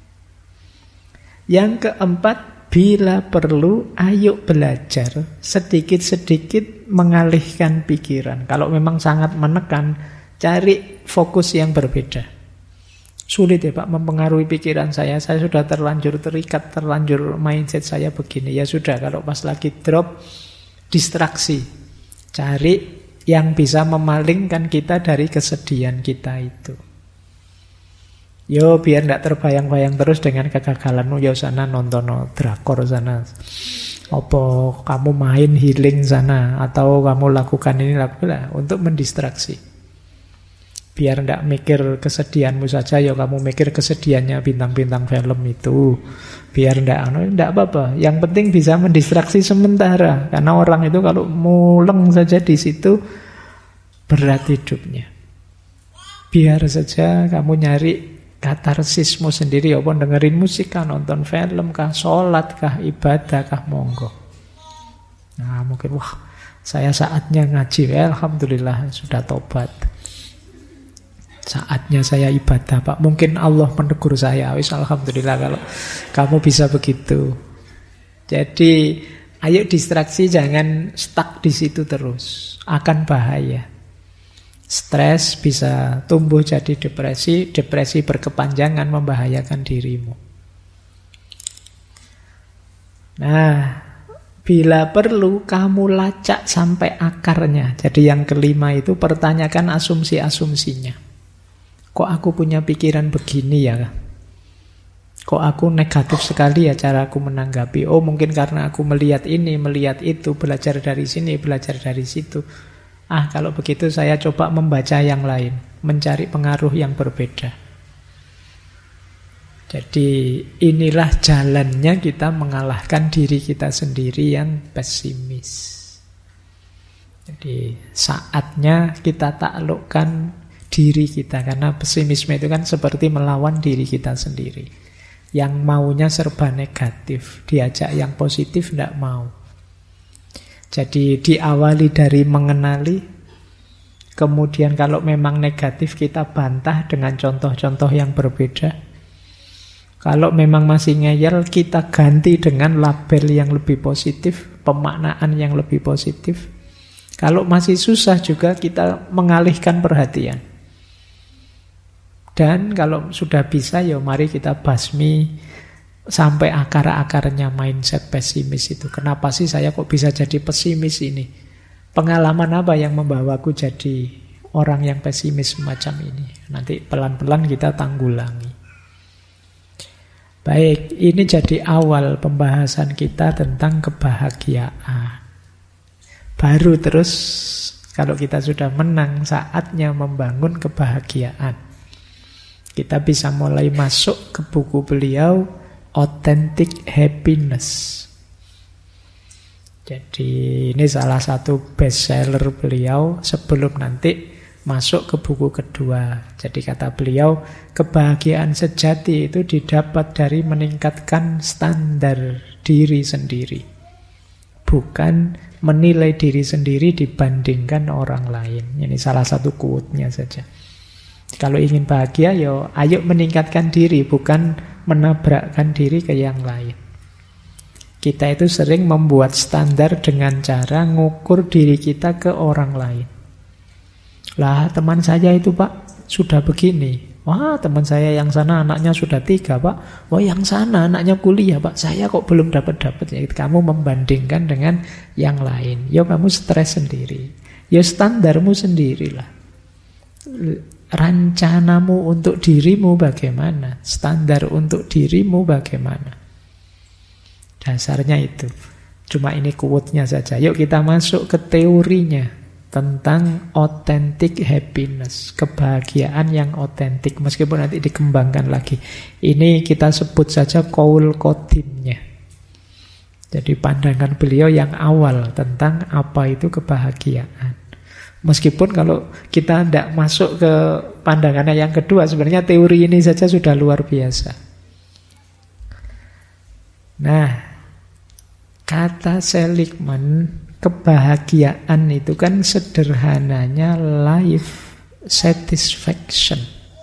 Yang keempat, bila perlu, ayo belajar sedikit-sedikit mengalihkan pikiran. Kalau memang sangat menekan, cari fokus yang berbeda. Sulit ya Pak mempengaruhi pikiran saya sudah terlanjur terikat, terlanjur mindset saya begini. Ya sudah, kalau pas lagi drop, distraksi. Cari yang bisa memalingkan kita dari kesedihan kita itu. Yo biar tidak terbayang-bayang terus dengan kegagalanmu. Yo sana nonton drakor sana. Apa kamu main healing sana. Atau kamu lakukan ini, lakukan untuk mendistraksi. Biar tidak mikir kesedihanmu saja. Yo kamu mikir kesedihannya bintang-bintang film itu. Biar tidak apa-apa. Yang penting bisa mendistraksi sementara. Karena orang itu kalau muleng saja di situ, berat hidupnya. Biar saja kamu nyari katarsismu sendiri, apa dengerin musik kah, nonton film kah, sholat kah, ibadah kah, monggo. Nah mungkin saya saatnya ngaji, alhamdulillah sudah tobat. Saatnya saya ibadah Pak, mungkin Allah menegur saya, alhamdulillah kalau kamu bisa begitu. Jadi ayo distraksi, jangan stuck di situ terus, akan bahaya. Stres bisa tumbuh jadi depresi, depresi berkepanjangan membahayakan dirimu. Nah, bila perlu kamu lacak sampai akarnya. Jadi yang kelima itu pertanyakan asumsi-asumsinya. Kok aku punya pikiran begini ya? Kok aku negatif sekali ya cara aku menanggapi? Oh mungkin karena aku melihat ini, melihat itu, belajar dari sini, belajar dari situ. Kalau begitu saya coba membaca yang lain, mencari pengaruh yang berbeda. Jadi inilah jalannya kita mengalahkan diri kita sendiri yang pesimis. Jadi saatnya kita taklukkan diri kita, karena pesimisme itu kan seperti melawan diri kita sendiri. Yang maunya serba negatif, diajak yang positif tidak mau. Jadi diawali dari mengenali, kemudian kalau memang negatif kita bantah dengan contoh-contoh yang berbeda. Kalau memang masih ngeyel, kita ganti dengan label yang lebih positif, pemaknaan yang lebih positif. Kalau masih susah juga kita mengalihkan perhatian. Dan kalau sudah bisa, ya mari kita basmi sampai akar-akarnya mindset pesimis itu. Kenapa sih saya kok bisa jadi pesimis ini? Pengalaman apa yang membawaku jadi orang yang pesimis semacam ini? Nanti pelan-pelan kita tanggulangi. Baik, ini jadi awal pembahasan kita tentang kebahagiaan. Baru terus kalau kita sudah menang, saatnya membangun kebahagiaan. Kita bisa mulai masuk ke buku beliau, Authentic Happiness. Jadi ini salah satu bestseller beliau sebelum nanti masuk ke buku kedua. Jadi kata beliau, kebahagiaan sejati itu didapat dari meningkatkan standar diri sendiri, bukan menilai diri sendiri dibandingkan orang lain. Ini salah satu quote-nya saja. Kalau ingin bahagia, ayo meningkatkan diri, bukan menabrakkan diri ke yang lain. Kita itu sering membuat standar dengan cara ngukur diri kita ke orang lain. Lah teman saya itu Pak sudah begini. Wah teman saya yang sana anaknya sudah 3 Pak. Wah yang sana anaknya kuliah Pak. Saya kok belum dapat-dapat. Ya, kamu membandingkan dengan yang lain. Ya kamu stres sendiri. Ya standarmu sendirilah. Rencanamu untuk dirimu bagaimana? Standar untuk dirimu bagaimana? Dasarnya itu. Cuma ini quote-nya saja. Yuk kita masuk ke teorinya tentang authentic happiness, kebahagiaan yang otentik, meskipun nanti dikembangkan lagi. Ini kita sebut saja qaul qadimnya. Jadi pandangan beliau yang awal tentang apa itu kebahagiaan. Meskipun kalau kita tidak masuk ke pandangannya yang kedua, sebenarnya teori ini saja sudah luar biasa. Nah, Kata Seligman, kebahagiaan itu kan sederhananya life satisfaction.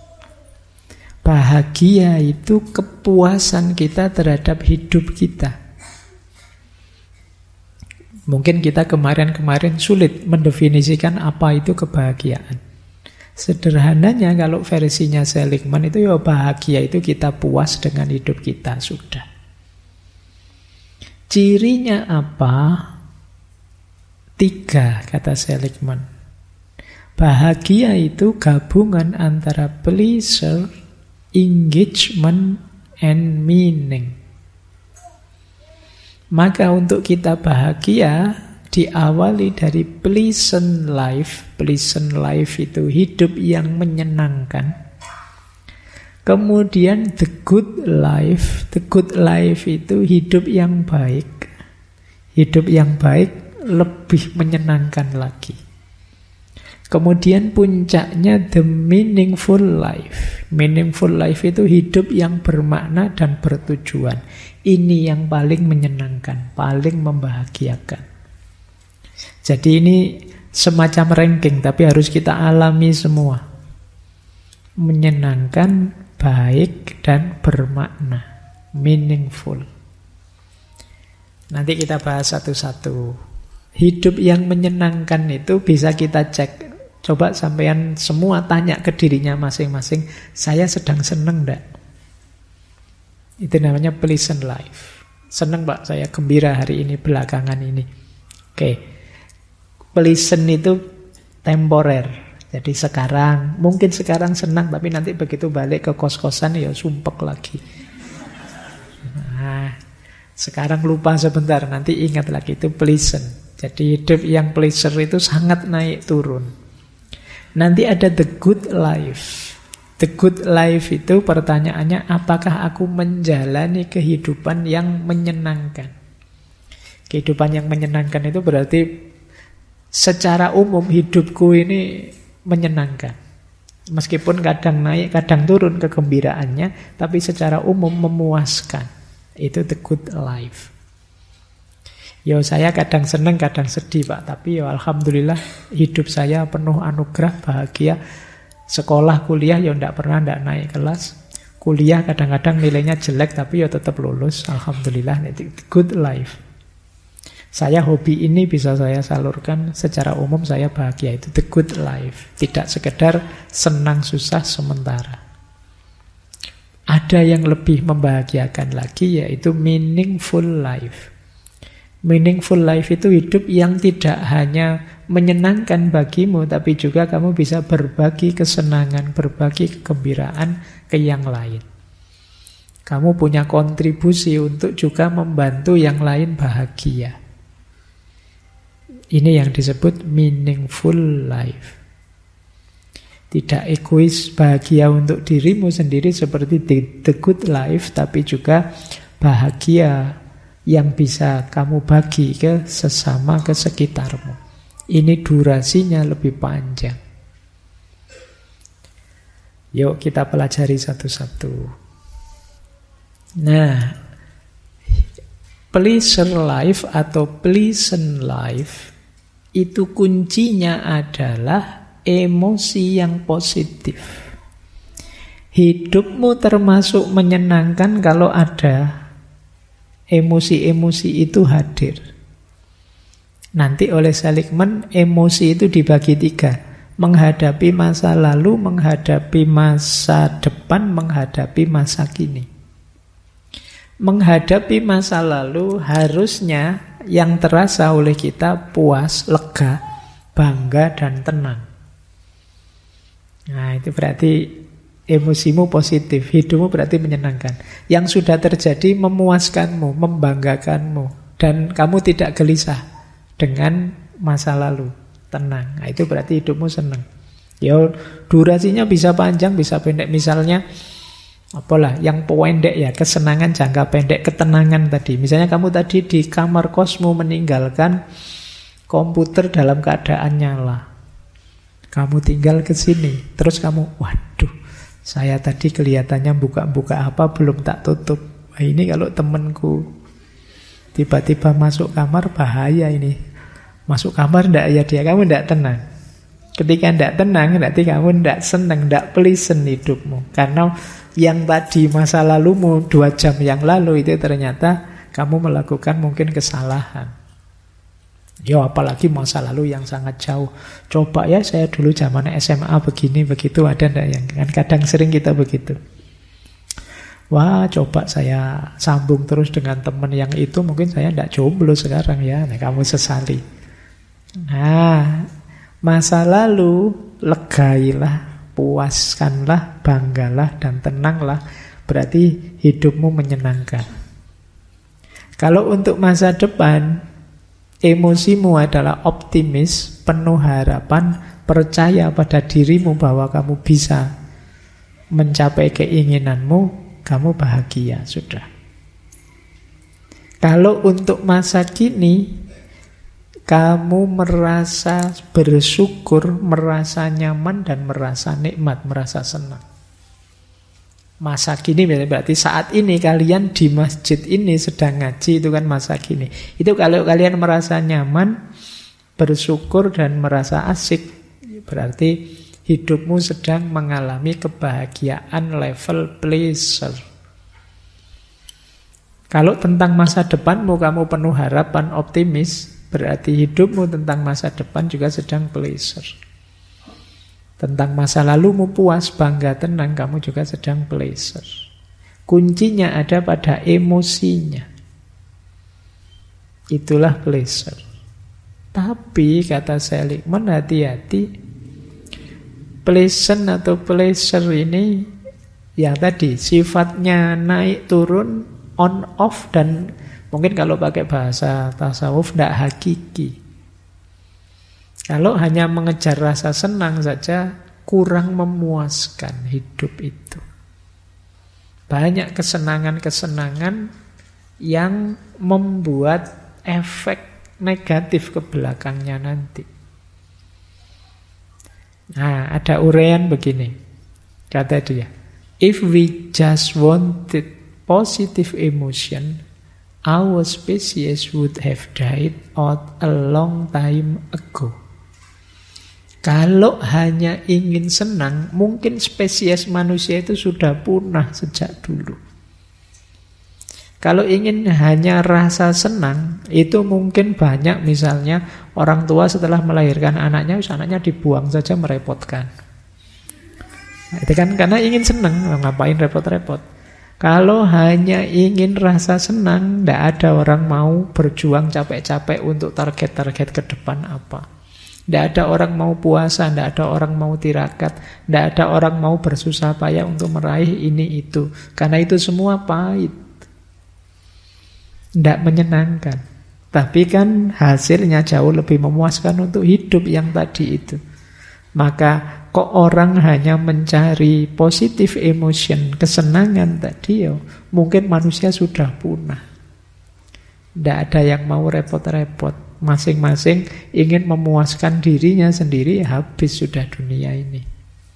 Bahagia itu kepuasan kita terhadap hidup kita. Mungkin kita kemarin-kemarin sulit mendefinisikan apa itu kebahagiaan. Sederhananya kalau versinya Seligman itu ya bahagia itu kita puas dengan hidup kita, sudah. Cirinya apa? 3 kata Seligman. Bahagia itu gabungan antara pleasure, engagement, and meaning. Maka untuk kita bahagia diawali dari pleasant life. Pleasant life itu hidup yang menyenangkan. Kemudian the good life. The good life itu hidup yang baik. Hidup yang baik lebih menyenangkan lagi. Kemudian puncaknya the meaningful life. Meaningful life itu hidup yang bermakna dan bertujuan. Ini yang paling menyenangkan, paling membahagiakan. Jadi ini semacam ranking, tapi harus kita alami semua. Menyenangkan, baik, dan bermakna. Meaningful. Nanti kita bahas satu-satu. Hidup yang menyenangkan itu bisa kita cek. Coba sampean semua tanya ke dirinya masing-masing, saya sedang seneng enggak? Itu namanya pleasant life. Seneng Pak, saya gembira hari ini, belakangan ini. Oke. Pleasant itu temporer. Jadi sekarang, mungkin sekarang senang, tapi nanti begitu balik ke kos-kosan ya sumpek lagi. Nah, sekarang lupa sebentar, nanti ingat lagi, itu pleasant. Jadi hidup yang pleasure itu sangat naik turun. Nanti ada the good life. The good life itu pertanyaannya, apakah aku menjalani kehidupan yang menyenangkan? Kehidupan yang menyenangkan itu berarti secara umum hidupku ini menyenangkan. Meskipun kadang naik, kadang turun kegembiraannya, tapi secara umum memuaskan. Itu the good life. Ya saya kadang senang, kadang sedih Pak, tapi ya alhamdulillah hidup saya penuh anugerah, bahagia. Sekolah, kuliah ya tidak pernah tidak naik kelas. Kuliah kadang-kadang nilainya jelek tapi ya tetap lulus. Alhamdulillah, itu good life. Saya hobi ini bisa saya salurkan, secara umum saya bahagia. Itu the good life. Tidak sekedar senang susah sementara. Ada yang lebih membahagiakan lagi, yaitu meaningful life. Meaningful life itu hidup yang tidak hanya menyenangkan bagimu, tapi juga kamu bisa berbagi kesenangan, berbagi kegembiraan ke yang lain. Kamu punya kontribusi untuk juga membantu yang lain bahagia. Ini yang disebut meaningful life. Tidak egois, bahagia untuk dirimu sendiri seperti the good life, tapi juga bahagia yang bisa kamu bagi ke sesama, ke sekitarmu. Ini durasinya lebih panjang. Yuk kita pelajari satu-satu. Nah, pleasure life atau pleasant life itu kuncinya adalah emosi yang positif. Hidupmu termasuk menyenangkan kalau ada emosi-emosi itu hadir. Nanti oleh Seligman, emosi itu dibagi 3. Menghadapi masa lalu, menghadapi masa depan, menghadapi masa kini. Menghadapi masa lalu harusnya yang terasa oleh kita puas, lega, bangga, dan tenang. Nah itu berarti emosimu positif, hidupmu berarti menyenangkan. Yang sudah terjadi memuaskanmu, membanggakanmu, dan kamu tidak gelisah dengan masa lalu, tenang. Nah, itu berarti hidupmu senang. Ya, durasinya bisa panjang, bisa pendek. Misalnya, apalah yang pendek ya, kesenangan jangka pendek, ketenangan tadi. Misalnya kamu tadi di kamar kosmu meninggalkan komputer dalam keadaan nyala. Kamu tinggal ke sini, terus kamu, waduh, saya tadi kelihatannya buka-buka apa belum tak tutup. Wah, ini kalau temanku Tiba-tiba masuk kamar, bahaya ini. Masuk kamar ndak ya dia, kamu ndak tenang. Ketika ndak tenang, berarti kamu ndak senang, ndak pleasant hidupmu. Karena yang tadi masa lalumu 2 jam yang lalu itu ternyata kamu melakukan mungkin kesalahan. Ya apalagi masa lalu yang sangat jauh. Coba ya saya dulu zaman SMA begini, begitu, ada ndak yang kan kadang sering kita begitu. Wah, coba saya sambung terus dengan teman yang itu, mungkin saya ndak jomblo sekarang ya. Nah, kamu sesali. Nah, masa lalu legailah, puaskanlah, banggalah, dan tenanglah. Berarti hidupmu menyenangkan. Kalau untuk masa depan, emosimu adalah optimis, penuh harapan, percaya pada dirimu bahwa kamu bisa mencapai keinginanmu, kamu bahagia, sudah. Kalau untuk masa kini, kamu merasa bersyukur, merasa nyaman, dan merasa nikmat, merasa senang. Masa kini berarti saat ini kalian di masjid ini sedang ngaji, itu kan masa kini. Itu kalau kalian merasa nyaman, bersyukur, dan merasa asik, berarti hidupmu sedang mengalami kebahagiaan level pleasure. Kalau tentang masa depanmu kamu penuh harapan, optimis, berarti hidupmu tentang masa depan juga sedang pleasure. Tentang masa lalumu puas, bangga, tenang, kamu juga sedang pleasure. Kuncinya ada pada emosinya. Itulah pleasure. Tapi kata Seligman, hati-hati. Pleasant atau pleasure ini ya tadi sifatnya naik turun, on off, dan mungkin kalau pakai bahasa tasawuf tidak hakiki. Kalau hanya mengejar rasa senang saja kurang memuaskan hidup itu. Banyak kesenangan-kesenangan yang membuat efek negatif ke belakangnya nanti. Nah, ada uraian begini. Kata dia, if we just wanted positive emotion, our species would have died out a long time ago. Kalau hanya ingin senang, mungkin spesies manusia itu sudah punah sejak dulu. Kalau ingin hanya rasa senang, itu mungkin banyak, misalnya orang tua setelah melahirkan anaknya dibuang saja, merepotkan. Nah, itu kan karena ingin senang, ngapain repot-repot. Kalau hanya ingin rasa senang, tidak ada orang mau berjuang capek-capek untuk target-target ke depan apa. Tidak ada orang mau puasa, tidak ada orang mau tirakat, tidak ada orang mau bersusah payah untuk meraih ini itu. Karena itu semua pahit. Tidak menyenangkan. Tapi kan hasilnya jauh lebih memuaskan untuk hidup yang tadi itu. Maka kok orang hanya mencari positive emotion, kesenangan tadi ya, mungkin manusia sudah punah. Tidak ada yang mau repot-repot. Masing-masing ingin memuaskan dirinya sendiri, habis sudah dunia ini.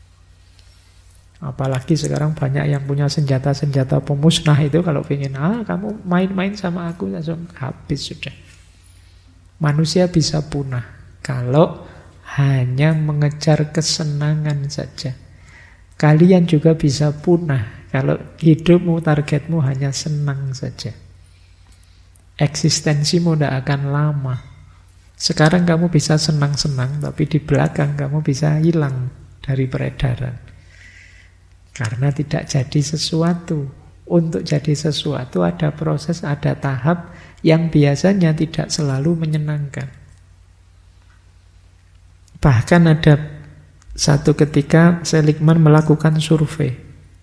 Apalagi sekarang banyak yang punya senjata-senjata pemusnah itu, kalau ingin, kamu main-main sama aku, langsung habis sudah. Manusia bisa punah kalau hanya mengejar kesenangan saja. Kalian juga bisa punah kalau hidupmu, targetmu hanya senang saja. Eksistensimu tidak akan lama. Sekarang kamu bisa senang-senang, tapi di belakang kamu bisa hilang dari peredaran. Karena tidak jadi sesuatu. Untuk jadi sesuatu ada proses, ada tahap yang biasanya tidak selalu menyenangkan. Bahkan ada satu ketika Seligman melakukan survei.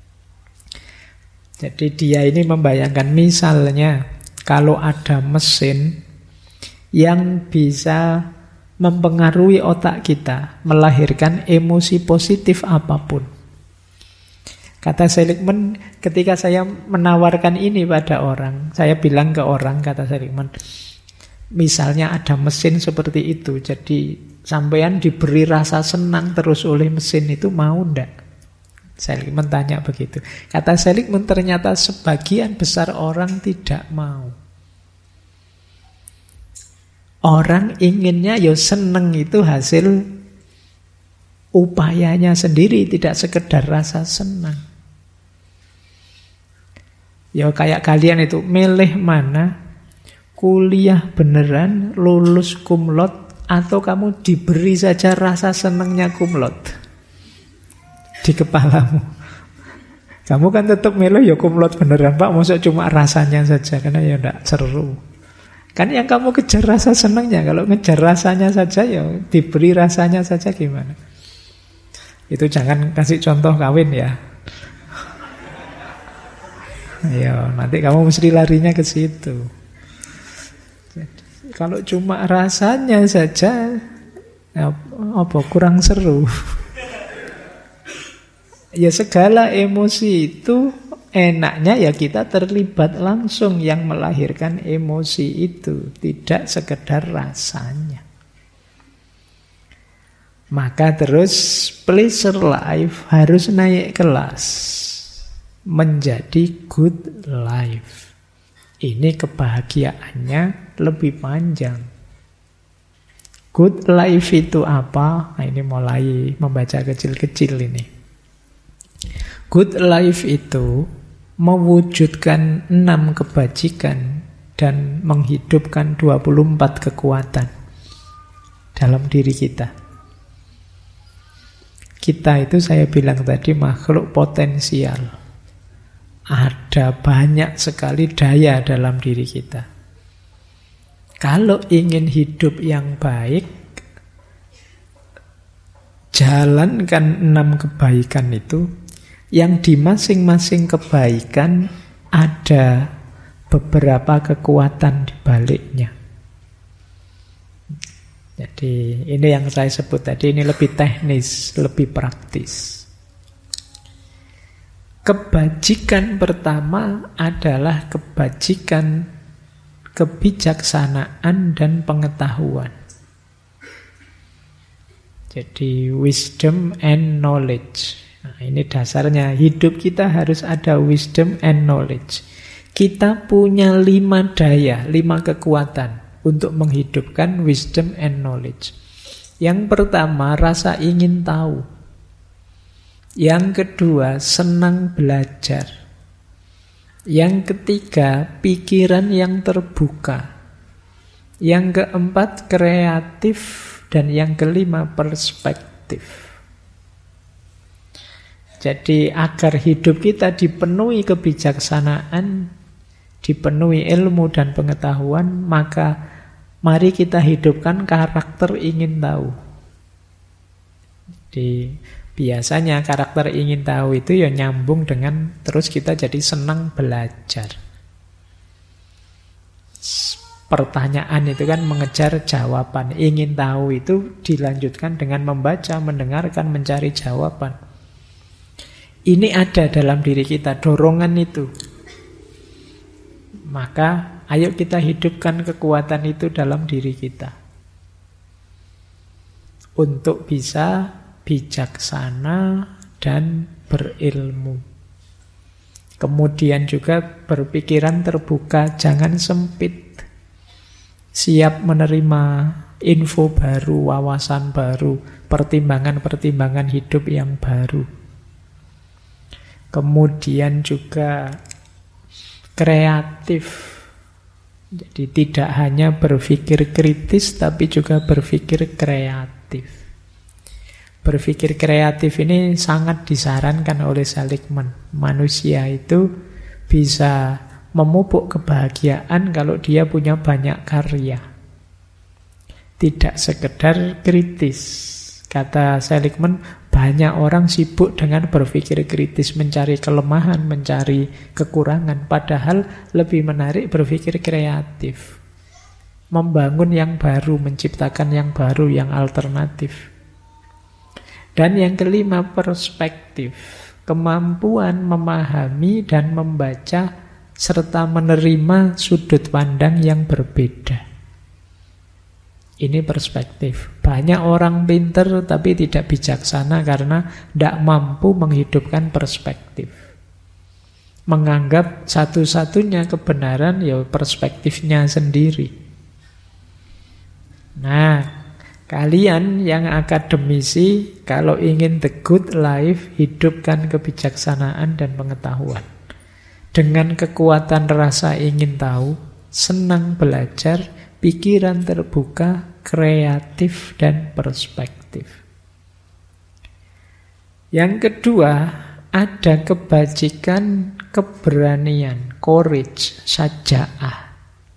Jadi dia ini membayangkan, misalnya kalau ada mesin yang bisa mempengaruhi otak kita, melahirkan emosi positif apapun. Kata Seligman, ketika saya menawarkan ini pada orang, saya bilang ke orang, kata Seligman, misalnya ada mesin seperti itu, jadi sampean diberi rasa senang terus oleh mesin itu, mau ndak? Seligman tanya begitu. Kata Seligman, ternyata sebagian besar orang tidak mau. Orang inginnya ya seneng itu hasil upayanya sendiri, tidak sekedar rasa senang. Ya kayak kalian itu milih mana, kuliah beneran, lulus cum laude, atau kamu diberi saja rasa senangnya cum laude di kepalamu. Kamu kan tetap milih ya cum laude beneran Pak, maksudnya cuma rasanya saja, karena ya tidak seru. Kan yang kamu kejar rasa senangnya, kalau ngejar rasanya saja ya diberi rasanya saja gimana? Itu jangan kasih contoh kawin ya. Ayo, nanti kamu mesti larinya ke situ. Jadi, kalau cuma rasanya saja, apa kurang seru? Ya segala emosi itu enaknya ya kita terlibat langsung yang melahirkan emosi itu, tidak sekedar rasanya. Maka terus pleasure life harus naik kelas menjadi good life. Ini kebahagiaannya lebih panjang. Good life itu apa? Nah, ini mulai membaca kecil-kecil ini. Good life itu mewujudkan 6 kebajikan dan menghidupkan 24 kekuatan dalam diri kita. Kita itu saya bilang tadi makhluk potensial. Ada banyak sekali daya dalam diri kita. Kalau ingin hidup yang baik, jalankan 6 kebaikan itu. Yang di masing-masing kebaikan ada beberapa kekuatan di baliknya. Jadi ini yang saya sebut tadi, ini lebih teknis, lebih praktis. Kebajikan pertama adalah kebajikan kebijaksanaan dan pengetahuan. Jadi wisdom and knowledge. Nah, ini dasarnya, hidup kita harus ada wisdom and knowledge. Kita punya 5 daya, 5 kekuatan untuk menghidupkan wisdom and knowledge. Yang pertama, rasa ingin tahu. Yang kedua, senang belajar. Yang ketiga, pikiran yang terbuka. Yang keempat, kreatif. Dan yang kelima, perspektif. Jadi agar hidup kita dipenuhi kebijaksanaan, dipenuhi ilmu dan pengetahuan, maka mari kita hidupkan karakter ingin tahu. Jadi biasanya karakter ingin tahu itu ya nyambung dengan terus kita jadi senang belajar. Pertanyaan itu kan mengejar jawaban. Ingin tahu itu dilanjutkan dengan membaca, mendengarkan, mencari jawaban. Ini ada dalam diri kita, dorongan itu. Maka ayo kita hidupkan kekuatan itu dalam diri kita. Untuk bisa bijaksana dan berilmu. Kemudian juga berpikiran terbuka, jangan sempit. Siap menerima info baru, wawasan baru, pertimbangan-pertimbangan hidup yang baru. Kemudian juga kreatif. Jadi tidak hanya berpikir kritis, tapi juga berpikir kreatif. Berpikir kreatif ini sangat disarankan oleh Seligman. Manusia itu bisa memupuk kebahagiaan kalau dia punya banyak karya. Tidak sekedar kritis. Kata Seligman, banyak orang sibuk dengan berpikir kritis, mencari kelemahan, mencari kekurangan. Padahal lebih menarik berpikir kreatif. Membangun yang baru, menciptakan yang baru, yang alternatif. Dan yang kelima, perspektif. Kemampuan memahami dan membaca serta menerima sudut pandang yang berbeda. Ini perspektif. Banyak orang pinter tapi tidak bijaksana karena tidak mampu menghidupkan perspektif. Menganggap satu-satunya kebenaran ya perspektifnya sendiri. Nah, kalian yang akademisi, kalau ingin the good life, hidupkan kebijaksanaan dan pengetahuan. Dengan kekuatan rasa ingin tahu, senang belajar, pikiran terbuka, kreatif, dan perspektif. Yang kedua, ada kebajikan, keberanian, courage, syaja'ah.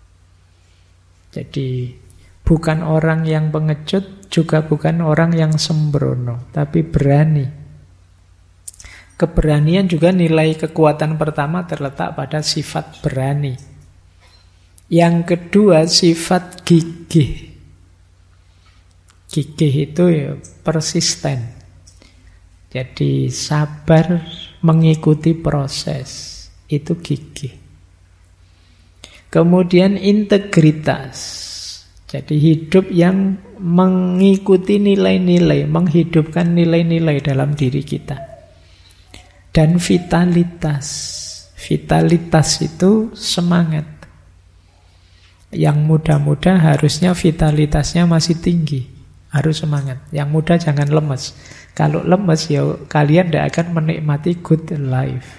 Jadi bukan orang yang pengecut, juga bukan orang yang sembrono, tapi berani. Keberanian juga nilai kekuatan pertama terletak pada sifat berani. Yang kedua, sifat gigih. Gigih itu ya persisten. Jadi sabar mengikuti proses. Itu gigih. Kemudian integritas. Jadi hidup yang mengikuti nilai-nilai, menghidupkan nilai-nilai dalam diri kita. Dan vitalitas. Vitalitas itu semangat. Yang muda-muda harusnya vitalitasnya masih tinggi. Harus semangat. Yang muda jangan lemes. Kalau lemes ya kalian tidak akan menikmati good life.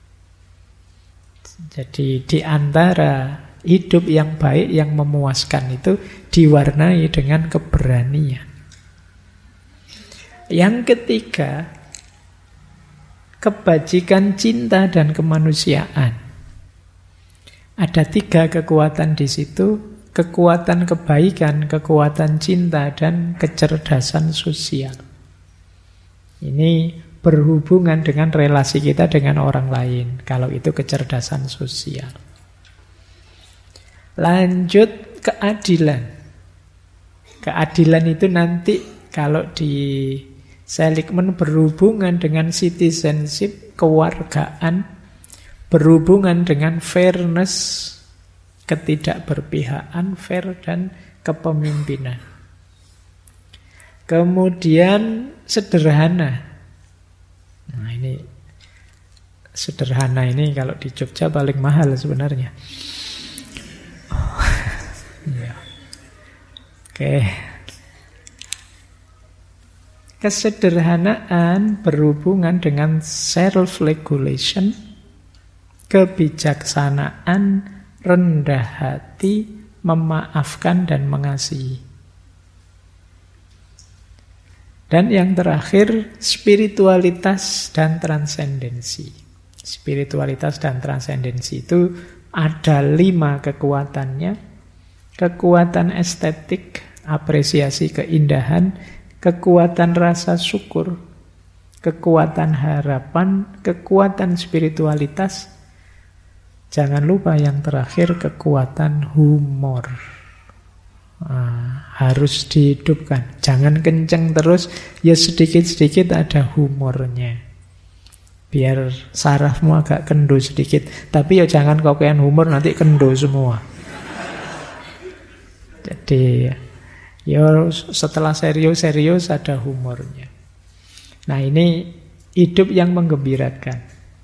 Jadi di antara hidup yang baik, yang memuaskan itu diwarnai dengan keberanian. Yang ketiga, kebajikan cinta dan kemanusiaan. Ada 3 kekuatan di situ. Kekuatan kebaikan, kekuatan cinta, dan kecerdasan sosial. Ini berhubungan dengan relasi kita dengan orang lain. Kalau itu kecerdasan sosial. Lanjut keadilan. Keadilan itu nanti kalau di Seligman berhubungan dengan citizenship, kewargaan, berhubungan dengan fairness, ketidakberpihakan, fair, dan kepemimpinan. Kemudian sederhana. Nah ini sederhana ini kalau di Jogja paling mahal sebenarnya. Ya. Oke. Kesederhanaan berhubungan dengan self-regulation, kebijaksanaan, rendah hati, memaafkan, dan mengasihi. Dan yang terakhir, spiritualitas dan transendensi. Spiritualitas dan transendensi itu ada 5 kekuatannya. Kekuatan estetik, apresiasi keindahan, kekuatan rasa syukur, kekuatan harapan, kekuatan spiritualitas. Jangan lupa yang terakhir, kekuatan humor. Harus dihidupkan. Jangan kenceng terus, ya sedikit-sedikit ada humornya. Biar sarafmu agak kendo sedikit. Tapi ya jangan kokean humor, nanti kendo semua. Jadi ya setelah serius-serius ada humornya. Nah ini hidup yang menggembirakan.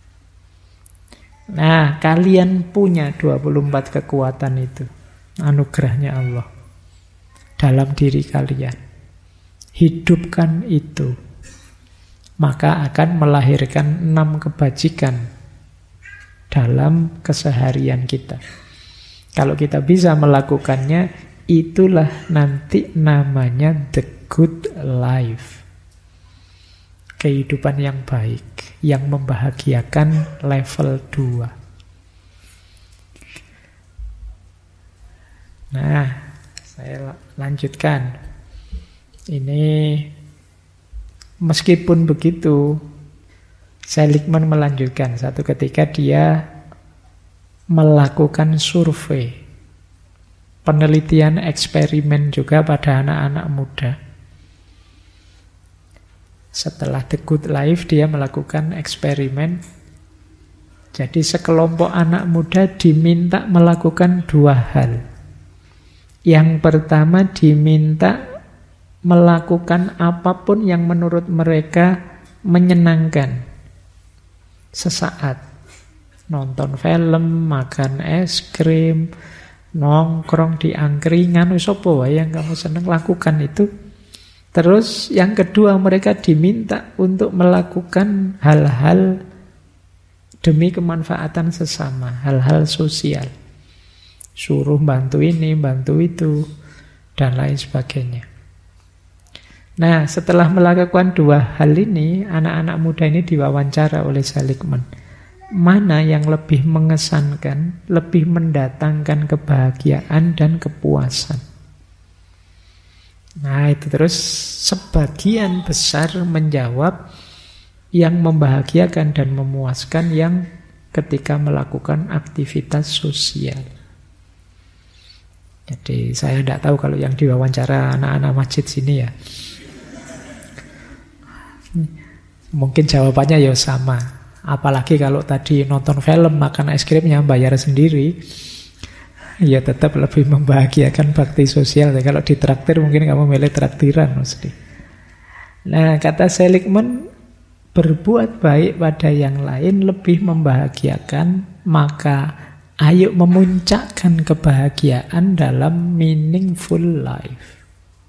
Nah kalian punya 24 kekuatan itu. Anugerahnya Allah dalam diri kalian. Hidupkan itu. Maka akan melahirkan 6 kebajikan dalam keseharian kita. Kalau kita bisa melakukannya, itulah nanti namanya the good life. Kehidupan yang baik, yang membahagiakan level 2. Nah, saya lanjutkan. Ini meskipun begitu, Seligman melanjutkan. Satu ketika dia melakukan survei, penelitian eksperimen juga pada anak-anak muda. Setelah The Good Life, dia melakukan eksperimen. Jadi sekelompok anak muda diminta melakukan 2 hal. Yang pertama diminta melakukan apapun yang menurut mereka menyenangkan. Sesaat. Nonton film, makan es krim, nongkrong di angkringan, wis apa wae yang kamu seneng, lakukan itu. Terus yang kedua, mereka diminta untuk melakukan hal-hal demi kemanfaatan sesama, hal-hal sosial. Suruh bantu ini, bantu itu, dan lain sebagainya. Nah, setelah melakukan dua hal ini, anak-anak muda ini diwawancara oleh Seligman. Mana yang lebih mengesankan, lebih mendatangkan kebahagiaan dan kepuasan? Nah, itu terus sebagian besar menjawab yang membahagiakan dan memuaskan yang ketika melakukan aktivitas sosial. Jadi saya tidak tahu kalau yang diwawancara anak-anak masjid sini ya. Mungkin jawabannya ya sama. Apalagi kalau tadi nonton film, makan es krimnya bayar sendiri, ya tetap lebih membahagiakan bakti sosial. Kalau ditraktir mungkin kamu milih traktiran mesti. Nah, kata Seligman, berbuat baik pada yang lain lebih membahagiakan, maka ayo memuncakkan kebahagiaan dalam meaningful life.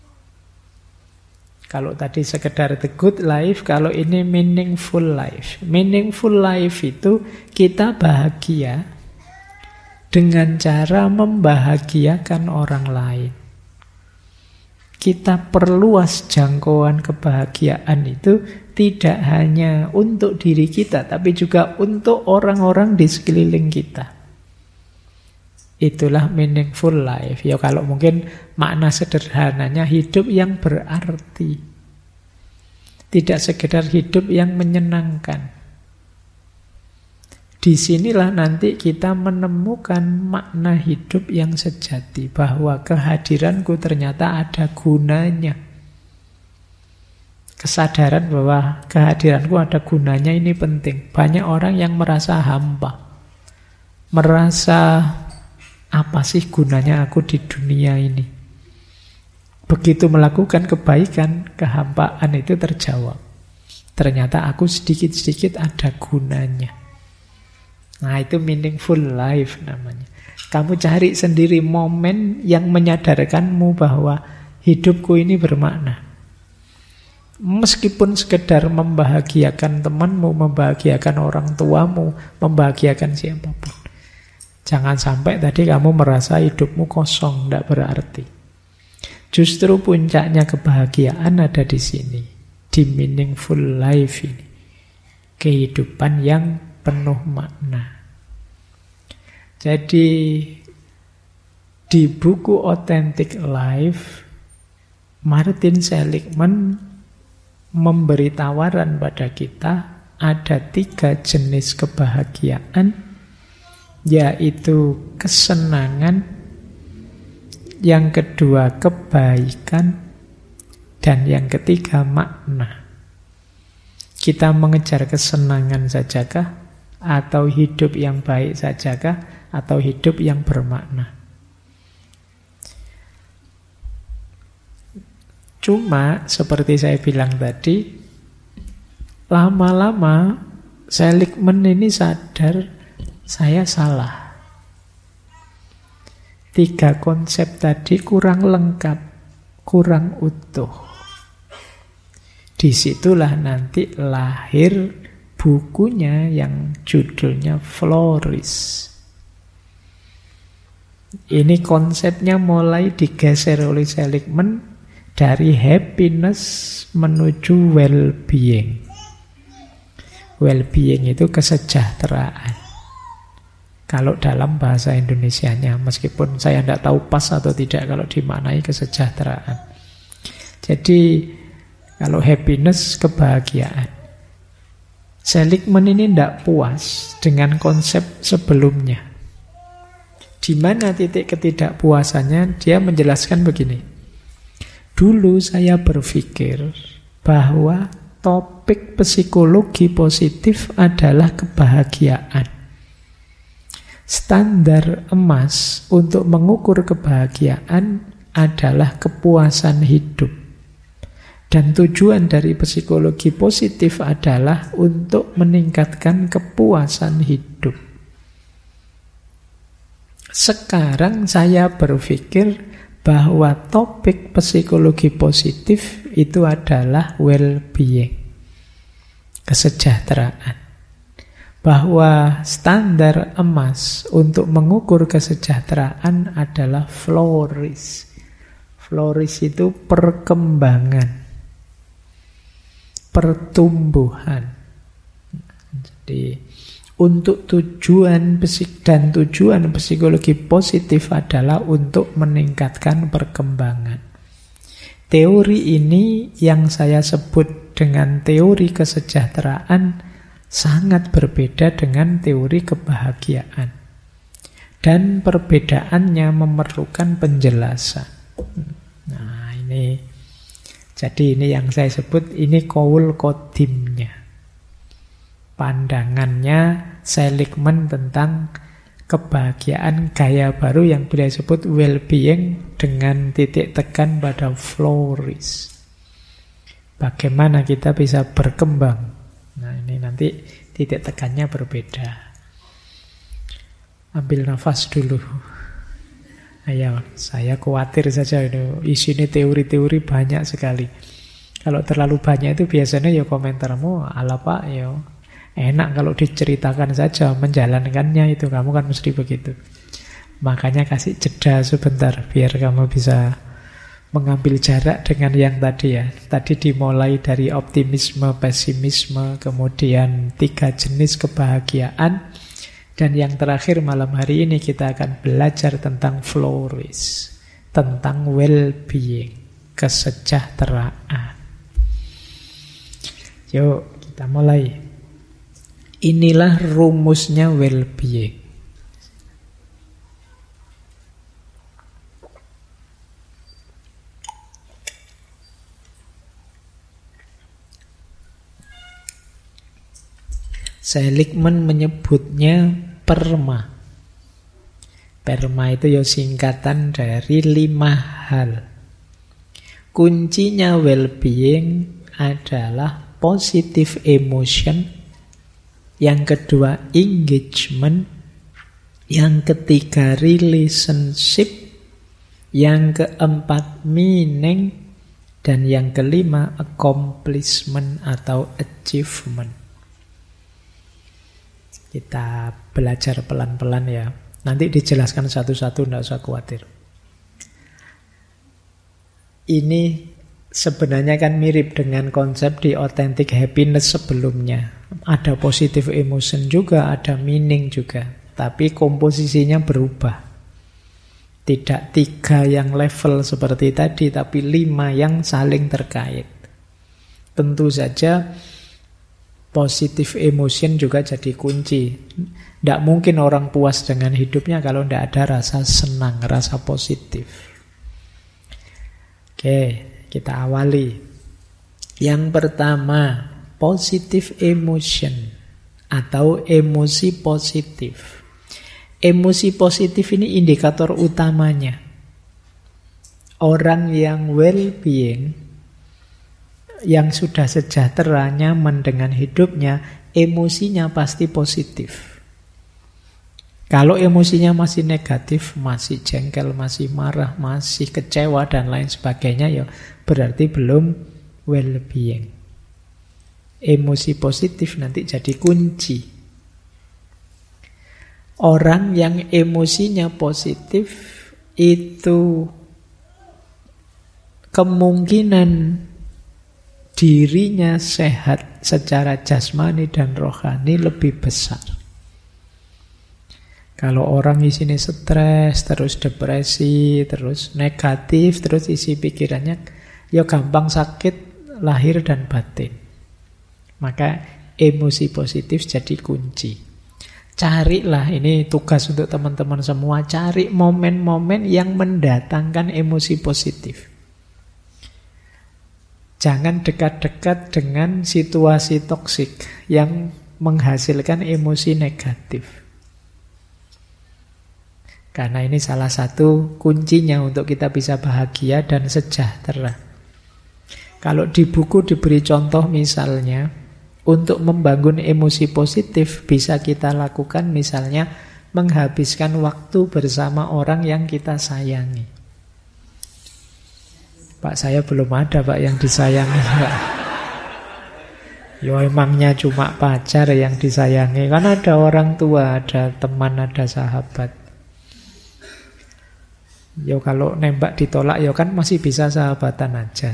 Kalau tadi sekedar the good life, kalau ini meaningful life. Meaningful life itu kita bahagia dengan cara membahagiakan orang lain. Kita perluas jangkauan kebahagiaan itu tidak hanya untuk diri kita, tapi juga untuk orang-orang di sekeliling kita. Itulah meaningful life. Ya kalau mungkin makna sederhananya hidup yang berarti. Tidak sekedar hidup yang menyenangkan. Disinilah nanti kita menemukan makna hidup yang sejati. Bahwa kehadiranku ternyata ada gunanya. Kesadaran bahwa kehadiranku ada gunanya ini penting. Banyak orang yang merasa hampa. Merasa apa sih gunanya aku di dunia ini? Begitu melakukan kebaikan, kehampaan itu terjawab. Ternyata aku sedikit-sedikit ada gunanya. Nah, itu meaningful life namanya. Kamu cari sendiri momen yang menyadarkanmu bahwa hidupku ini bermakna. Meskipun sekedar membahagiakan temanmu, membahagiakan orang tuamu, membahagiakan siapapun. Jangan sampai tadi kamu merasa hidupmu kosong, tidak berarti. Justru puncaknya kebahagiaan ada di sini, di meaningful life ini. Kehidupan yang penuh makna. Jadi di buku Authentic Life, Martin Seligman memberi tawaran pada kita ada 3 jenis kebahagiaan, yaitu kesenangan, yang kedua kebaikan, dan yang ketiga makna. Kita mengejar kesenangan sajakah, atau hidup yang baik sajakah, atau hidup yang bermakna? Cuma seperti saya bilang tadi, lama-lama Seligman ini sadar saya salah. 3 konsep tadi kurang lengkap, kurang utuh. Disitulah nanti lahir bukunya yang judulnya Flourish. Ini konsepnya mulai digeser oleh Seligman dari happiness menuju well-being. Well-being itu kesejahteraan. Kalau dalam bahasa Indonesianya, meskipun saya tidak tahu pas atau tidak kalau dimaknai kesejahteraan. Jadi kalau happiness, kebahagiaan. Seligman ini tidak puas dengan konsep sebelumnya. Di mana titik ketidakpuasannya? Dia menjelaskan begini. Dulu saya berpikir bahwa topik psikologi positif adalah kebahagiaan. Standar emas untuk mengukur kebahagiaan adalah kepuasan hidup. Dan tujuan dari psikologi positif adalah untuk meningkatkan kepuasan hidup. Sekarang saya berpikir bahwa topik psikologi positif itu adalah well-being, kesejahteraan. Bahwa standar emas untuk mengukur kesejahteraan adalah flourish. Flourish itu perkembangan, pertumbuhan. Jadi untuk tujuan psikologi positif adalah untuk meningkatkan perkembangan. Teori ini yang saya sebut dengan teori kesejahteraan sangat berbeda dengan teori kebahagiaan. Dan perbedaannya memerlukan penjelasan. Nah, jadi ini yang saya sebut, ini qaul qadimnya. Pandangannya Seligman tentang kebahagiaan gaya baru yang beliau sebut well-being dengan titik tekan pada flourish. Bagaimana kita bisa berkembang. Nah, ini nanti titik tekannya berbeda. Ambil nafas dulu. Ayo, saya khawatir saja isinya teori-teori banyak sekali. Kalau terlalu banyak itu biasanya ya komentarmu ala pak ya. Enak kalau diceritakan saja, menjalankannya itu kamu kan mesti begitu. Makanya kasih jeda sebentar biar kamu bisa mengambil jarak dengan yang tadi ya. Tadi dimulai dari optimisme, pesimisme, kemudian 3 jenis kebahagiaan. Dan yang terakhir malam hari ini kita akan belajar tentang flourish, tentang well-being, kesejahteraan. Yuk kita mulai. Inilah rumusnya well-being. Seligman menyebutnya PERMA. PERMA itu ya singkatan dari 5 hal. Kuncinya well-being adalah positive emotion. Yang kedua engagement. Yang ketiga relationship. Yang keempat meaning. Dan yang kelima accomplishment atau achievement. Kita belajar pelan-pelan ya. Nanti dijelaskan satu-satu, tidak usah khawatir. Ini sebenarnya kan mirip dengan konsep di authentic happiness sebelumnya. Ada positive emotion juga, ada meaning juga. Tapi komposisinya berubah. Tidak 3 yang level seperti tadi, tapi 5 yang saling terkait. Tentu saja positive emotion juga jadi kunci. Tidak mungkin orang puas dengan hidupnya kalau tidak ada rasa senang, rasa positif. Oke, kita awali. Yang pertama, positive emotion atau emosi positif. Emosi positif ini indikator utamanya. Orang yang well-being, yang sudah sejahtera, nyaman dengan hidupnya, emosinya pasti positif. Kalau emosinya masih negatif, masih jengkel, masih marah, masih kecewa, dan lain sebagainya, ya berarti belum well-being. Emosi positif nanti jadi kunci. Orang yang emosinya positif itu kemungkinan dirinya sehat secara jasmani dan rohani lebih besar. Kalau orang isinya stres, terus depresi, terus negatif, terus isi pikirannya, ya gampang sakit lahir dan batin. Maka emosi positif jadi kunci. Carilah, ini tugas untuk teman-teman semua, cari momen-momen yang mendatangkan emosi positif. Jangan dekat-dekat dengan situasi toksik yang menghasilkan emosi negatif. Karena ini salah satu kuncinya untuk kita bisa bahagia dan sejahtera. Kalau di buku diberi contoh misalnya, untuk membangun emosi positif bisa kita lakukan misalnya menghabiskan waktu bersama orang yang kita sayangi. Pak, saya belum ada Pak yang disayangi Pak. Ya emangnya cuma pacar yang disayangi. Kan ada orang tua, ada teman, ada sahabat. Ya kalau nembak ditolak ya kan masih bisa sahabatan aja.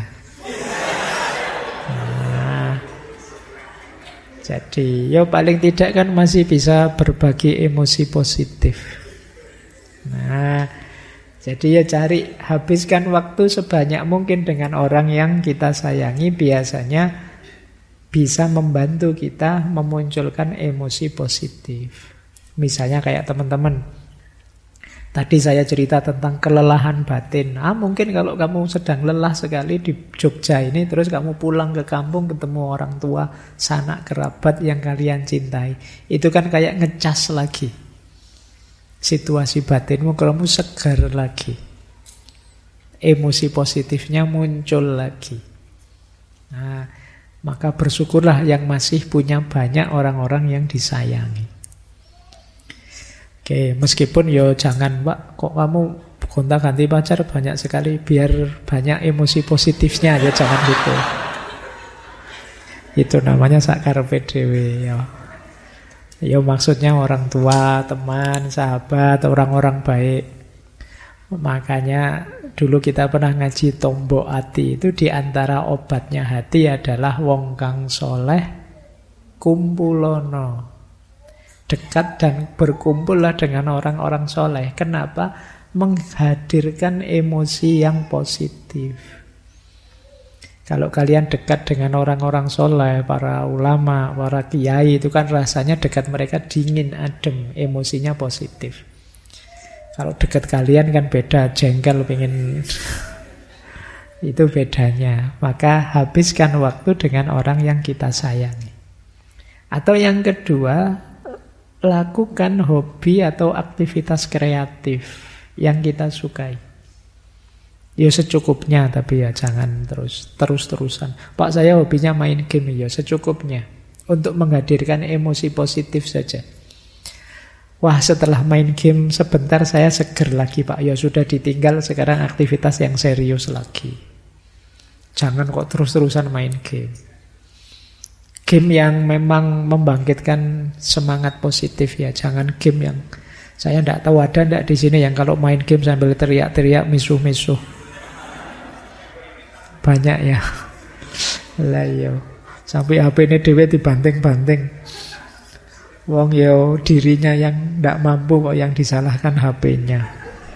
Jadi ya paling tidak kan masih bisa berbagi emosi positif. Nah, jadi ya cari habiskan waktu sebanyak mungkin dengan orang yang kita sayangi. Biasanya bisa membantu kita memunculkan emosi positif. Misalnya kayak teman-teman, tadi saya cerita tentang kelelahan batin. Mungkin kalau kamu sedang lelah sekali di Jogja ini, terus kamu pulang ke kampung ketemu orang tua, sanak kerabat yang kalian cintai. Itu kan kayak ngecas lagi situasi batinmu, kamu segar lagi. Emosi positifnya muncul lagi. Nah, maka bersyukurlah yang masih punya banyak orang-orang yang disayangi. Oke, meskipun yo jangan Pak, kok kamu gonta-ganti pacar banyak sekali, biar banyak emosi positifnya ya, jangan gitu. Itu namanya sakar PDW ya. Ya maksudnya orang tua, teman, sahabat, orang-orang baik. Makanya dulu kita pernah ngaji Tombok Ati, itu diantara obatnya hati adalah wong kang soleh kumpulono. Dekat dan berkumpullah dengan orang-orang soleh. Kenapa? Menghadirkan emosi yang positif. Kalau kalian dekat dengan orang-orang soleh, para ulama, para kiai, itu kan rasanya dekat mereka dingin, adem, emosinya positif. Kalau dekat kalian kan beda, jengkel, pengen itu bedanya. Maka habiskan waktu dengan orang yang kita sayangi. Atau yang kedua, lakukan hobi atau aktivitas kreatif yang kita sukai. Ya secukupnya, tapi ya jangan terus-terusan. Pak, saya hobinya main game. Ya secukupnya, untuk menghadirkan emosi positif saja. Wah, setelah main game sebentar saya seger lagi Pak. Ya sudah, ditinggal, sekarang aktivitas yang serius lagi. Jangan kok terus-terusan main game. Game yang memang membangkitkan semangat positif ya. Jangan game yang, saya tidak tahu ada tidak di sini yang kalau main game sambil teriak-teriak misuh-misuh. Banyak ya. Lah yo, sampai HP ini dewe dibanting-banting. Wong yo dirinya yang tidak mampu kok yang disalahkan HP-nya.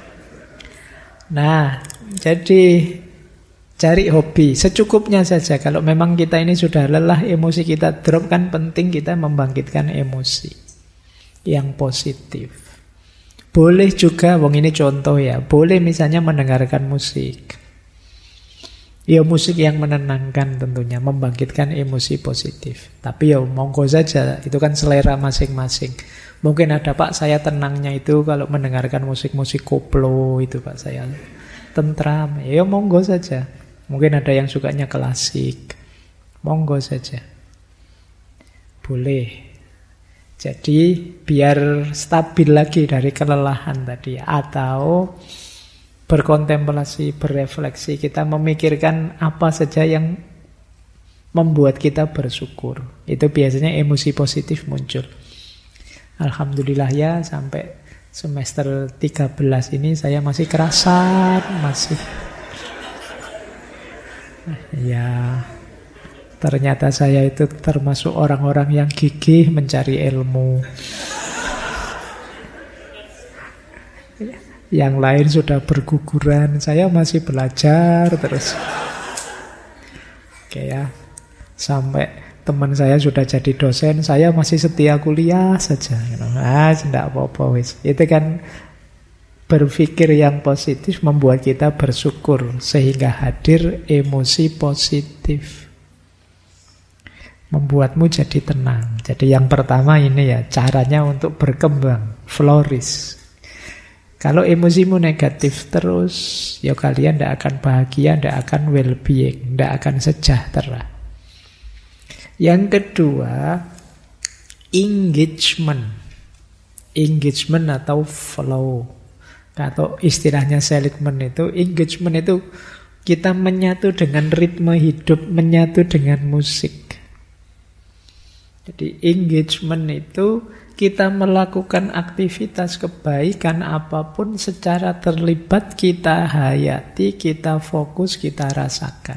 Nah, jadi cari hobi secukupnya saja. Kalau memang kita ini sudah lelah, emosi kita drop, kan penting kita membangkitkan emosi yang positif. Boleh juga, wong ini contoh ya, boleh misalnya mendengarkan musik. Ya musik yang menenangkan tentunya, membangkitkan emosi positif. Tapi ya monggo saja, itu kan selera masing-masing. Mungkin ada Pak, saya tenangnya itu kalau mendengarkan musik-musik koplo itu Pak, saya tentram. Ya monggo saja. Mungkin ada yang sukanya klasik. Monggo saja. Boleh. Jadi biar stabil lagi dari kelelahan tadi. Atau berkontemplasi, berefleksi. Kita memikirkan apa saja yang membuat kita bersyukur. Itu biasanya emosi positif muncul. Alhamdulillah ya, sampai semester 13 ini saya masih kerasan, masih... Ya, ternyata saya itu termasuk orang-orang yang gigih mencari ilmu. Yang lain sudah berguguran, saya masih belajar terus. Oke ya, sampai teman saya sudah jadi dosen, saya masih setia kuliah saja. Tidak apa-apa wis. Itu kan berpikir yang positif membuat kita bersyukur, sehingga hadir emosi positif, membuatmu jadi tenang. Jadi yang pertama ini ya, caranya untuk berkembang, flourish. Kalau emosimu negatif terus, ya kalian tidak akan bahagia, tidak akan well-being, tidak akan sejahtera. Yang kedua, engagement. engagement atau flow. Atau istilahnya Seligman itu, engagement itu kita menyatu dengan ritme hidup, menyatu dengan musik. Jadi engagement itu kita melakukan aktivitas kebaikan apapun secara terlibat, kita hayati, kita fokus, kita rasakan.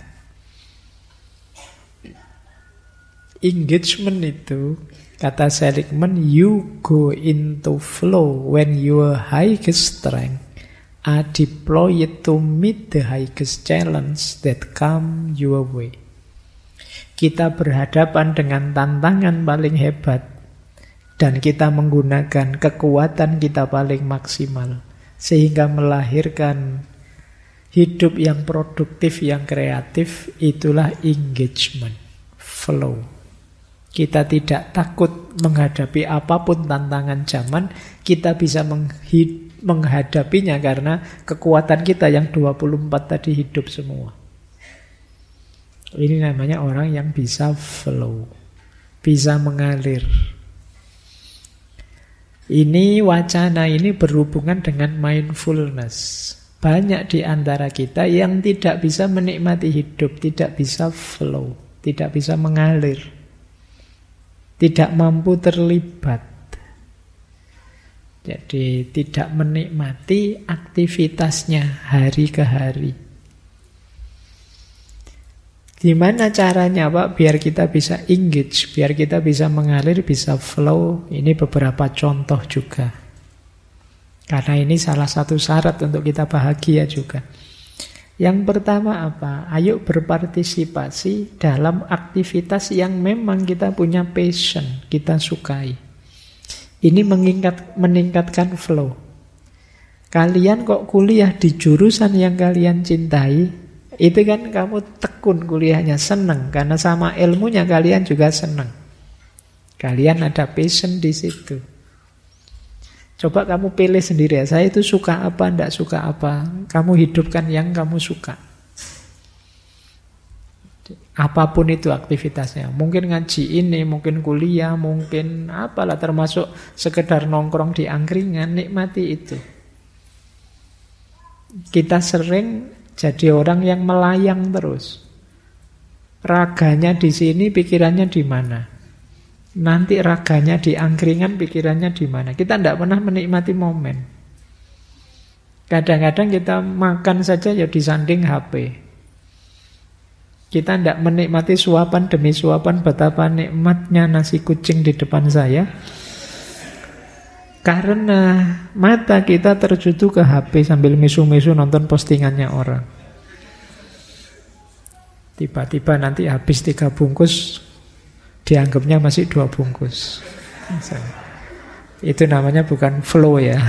Engagement itu, kata Seligman, you go into flow when your highest strength are deployed to meet the highest challenge that come your way. Kita berhadapan dengan tantangan paling hebat dan kita menggunakan kekuatan kita paling maksimal sehingga melahirkan hidup yang produktif, yang kreatif. Itulah engagement, flow. Kita tidak takut menghadapi apapun tantangan zaman, kita bisa menghadapinya karena kekuatan kita yang 24 tadi hidup semua. Ini namanya orang yang bisa flow, bisa mengalir. Ini wacana ini berhubungan dengan mindfulness. Banyak di antara kita yang tidak bisa menikmati hidup, tidak bisa flow, tidak bisa mengalir, tidak mampu terlibat. Jadi tidak menikmati aktivitasnya hari ke hari. Gimana caranya Pak biar kita bisa engage, biar kita bisa mengalir, bisa flow? Ini beberapa contoh juga. Karena ini salah satu syarat untuk kita bahagia juga. Yang pertama apa? Ayo berpartisipasi dalam aktivitas yang memang kita punya passion, kita sukai. Ini meningkatkan flow. Kalian kok kuliah di jurusan yang kalian cintai, itu kan kamu tekun kuliahnya, senang. Karena sama ilmunya kalian juga senang. Kalian ada passion di situ. Coba kamu pilih sendiri ya, saya itu suka apa, tidak suka apa. Kamu hidupkan yang kamu suka. Apapun itu aktivitasnya. Mungkin ngaji ini, mungkin kuliah, mungkin apalah, termasuk sekedar nongkrong di angkringan, nikmati itu. Kita sering jadi orang yang melayang terus. Raganya di sini, pikirannya di mana? Nanti raganya di angkringan, pikirannya di mana? Kita tidak pernah menikmati momen. Kadang-kadang kita makan saja ya disanding HP. Kita tidak menikmati suapan demi suapan, betapa nikmatnya nasi kucing di depan saya. Karena mata kita tertuju ke HP sambil misu-misu nonton postingannya orang. Tiba-tiba nanti habis 3 bungkus, dianggapnya masih 2 bungkus. Itu namanya bukan flow ya.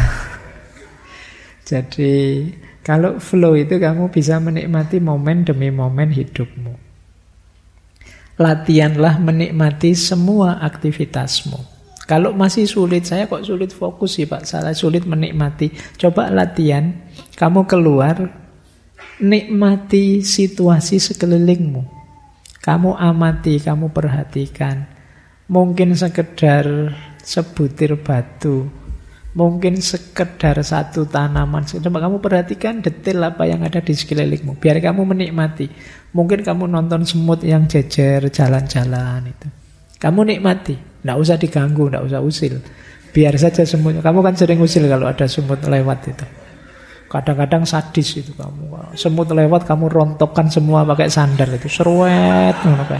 Jadi kalau flow itu kamu bisa menikmati momen demi momen hidupmu. Latihanlah menikmati semua aktivitasmu. Kalau masih sulit, saya kok sulit fokus sih Pak, saya sulit menikmati. Coba latihan, kamu keluar, nikmati situasi sekelilingmu. Kamu amati, kamu perhatikan. Mungkin sekedar sebutir batu, mungkin sekedar satu tanaman. Coba kamu perhatikan detail apa yang ada di sekelilingmu, biar kamu menikmati. Mungkin kamu nonton semut yang jejer jalan-jalan itu. Kamu nikmati, tidak usah diganggu, tidak usah usil. Biar saja semut. Kamu kan sering usil kalau ada semut lewat itu. Kadang-kadang sadis itu kamu. Semut lewat kamu rontokkan semua pakai sandal itu. Seruet.